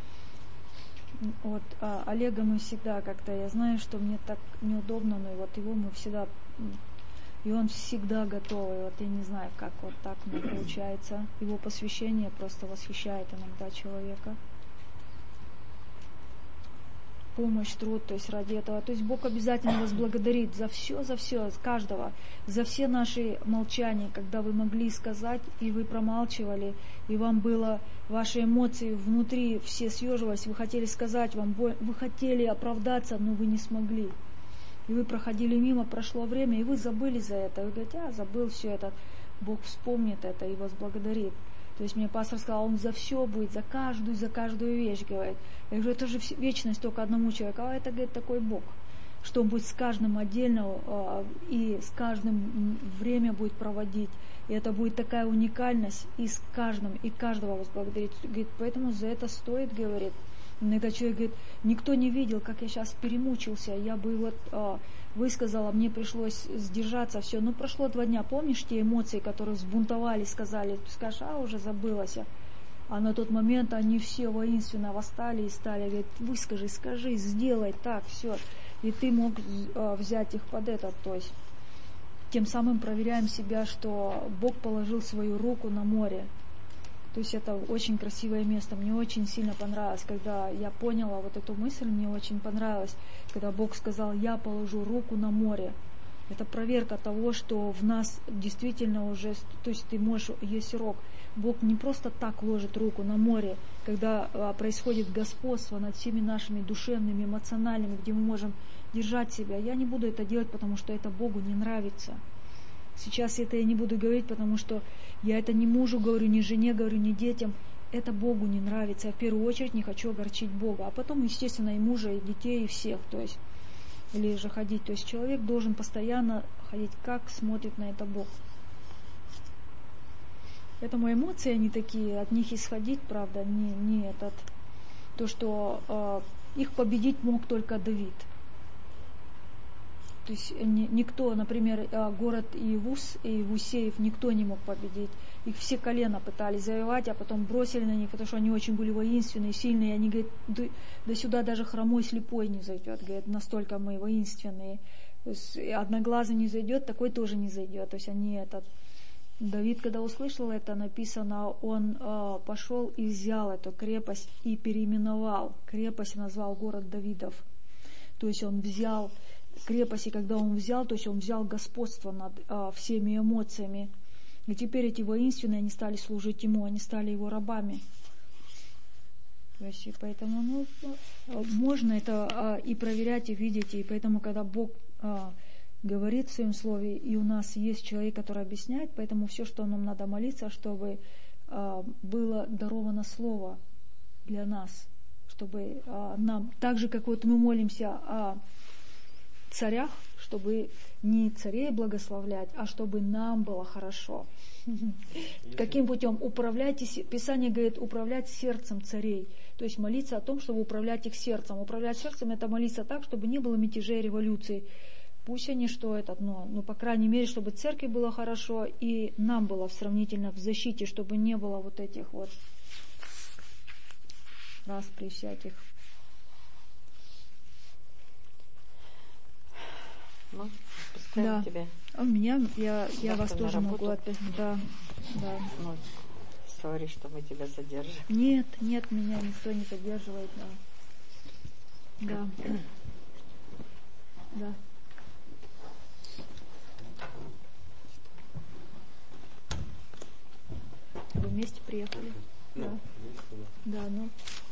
Вот а Олега мы всегда как-то, я знаю, что мне так неудобно, но и вот его мы всегда, и он всегда готовый, вот я не знаю, как вот так мне получается. Его посвящение просто восхищает иногда человека. Помощь, труд, то есть ради этого. То есть Бог обязательно вас благодарит за все, за все, каждого, за все наши молчания, когда вы могли сказать, и вы промалчивали, и вам было, ваши эмоции внутри все съеживались, вы хотели сказать, вам вы хотели оправдаться, но вы не смогли. И вы проходили мимо, прошло время, и вы забыли за это. Вы говорите, а, забыл все это. Бог вспомнит это и вас благодарит. То есть мне пастор сказал, он за все будет, за каждую, за каждую вещь, говорит. Я говорю, это же вечность только одному человеку. А это, говорит, такой Бог, что он будет с каждым отдельно и с каждым время будет проводить. И это будет такая уникальность, и с каждым, и каждого вас благодарить. Говорит, поэтому за это стоит, говорит. Иногда человек говорит, никто не видел, как я сейчас перемучился, я бы вот а, высказала, мне пришлось сдержаться, все. Ну, прошло два дня, помнишь те эмоции, которые взбунтовались, сказали, ты скажешь, а, уже забылось. А на тот момент они все воинственно восстали и стали, говорит, выскажи, скажи, сделай так, все. И ты мог а, взять их под это, то есть тем самым проверяем себя, что Бог положил свою руку на море. То есть это очень красивое место. Мне очень сильно понравилось, когда я поняла вот эту мысль, мне очень понравилось, когда Бог сказал, я положу руку на море. Это проверка того, что в нас действительно уже, то есть ты можешь, есть рог. Бог не просто так ложит руку на море, когда а, происходит господство над всеми нашими душевными, эмоциональными, где мы можем держать себя. Я не буду это делать, потому что это Богу не нравится. Сейчас это я не буду говорить, потому что я это не мужу говорю, не жене говорю, не детям. Это Богу не нравится. Я в первую очередь не хочу огорчить Бога. А потом, естественно, и мужа, и детей, и всех. То есть, или же ходить. То есть человек должен постоянно ходить, как смотрит на это Бог. Поэтому эмоции они такие, от них исходить, правда, не, не этот. То, что э, их победить мог только Давид. То есть никто, например, город Иевус и Иевусеев никто не мог победить. Их все колена пытались завоевать, а потом бросили на них, потому что они очень были воинственные, сильные. И они говорят, до, до сюда даже хромой слепой не зайдет. Говорят, настолько мы воинственные. То есть одноглазый не зайдет, такой тоже не зайдет. То есть они этот... Давид, когда услышал это, написано, он э, пошел и взял эту крепость и переименовал. Крепость назвал город Давидов. То есть он взял крепость, и когда он взял, то есть он взял господство над а, всеми эмоциями. И теперь эти воинственные, они стали служить ему, они стали его рабами. То есть, и поэтому, ну, можно это а, и проверять, и видеть, и поэтому, когда Бог а, говорит в своем слове, и у нас есть человек, который объясняет, поэтому все, что нам надо молиться, чтобы а, было даровано слово для нас, чтобы а, нам, так же, как вот мы молимся о царях, чтобы не царей благословлять, а чтобы нам было хорошо. Каким путем? Управляйте, Писание говорит, управлять сердцем царей. То есть молиться о том, чтобы управлять их сердцем. Управлять сердцем — это молиться так, чтобы не было мятежей, революций. Пусть они что это, но, ну, по крайней мере, чтобы церкви было хорошо, и нам было сравнительно в защите, чтобы не было вот этих вот распри всяких. Ну, пускай Да. у тебя. А у меня, я, я вас Завтра на тоже могу работу? отпустить. Да, да. Ну, сори, что мы тебя задержим. Нет, нет, меня никто не поддерживает. Да. Да. Да. Вы вместе приехали? Ну, Да. есть, да. Да, ну.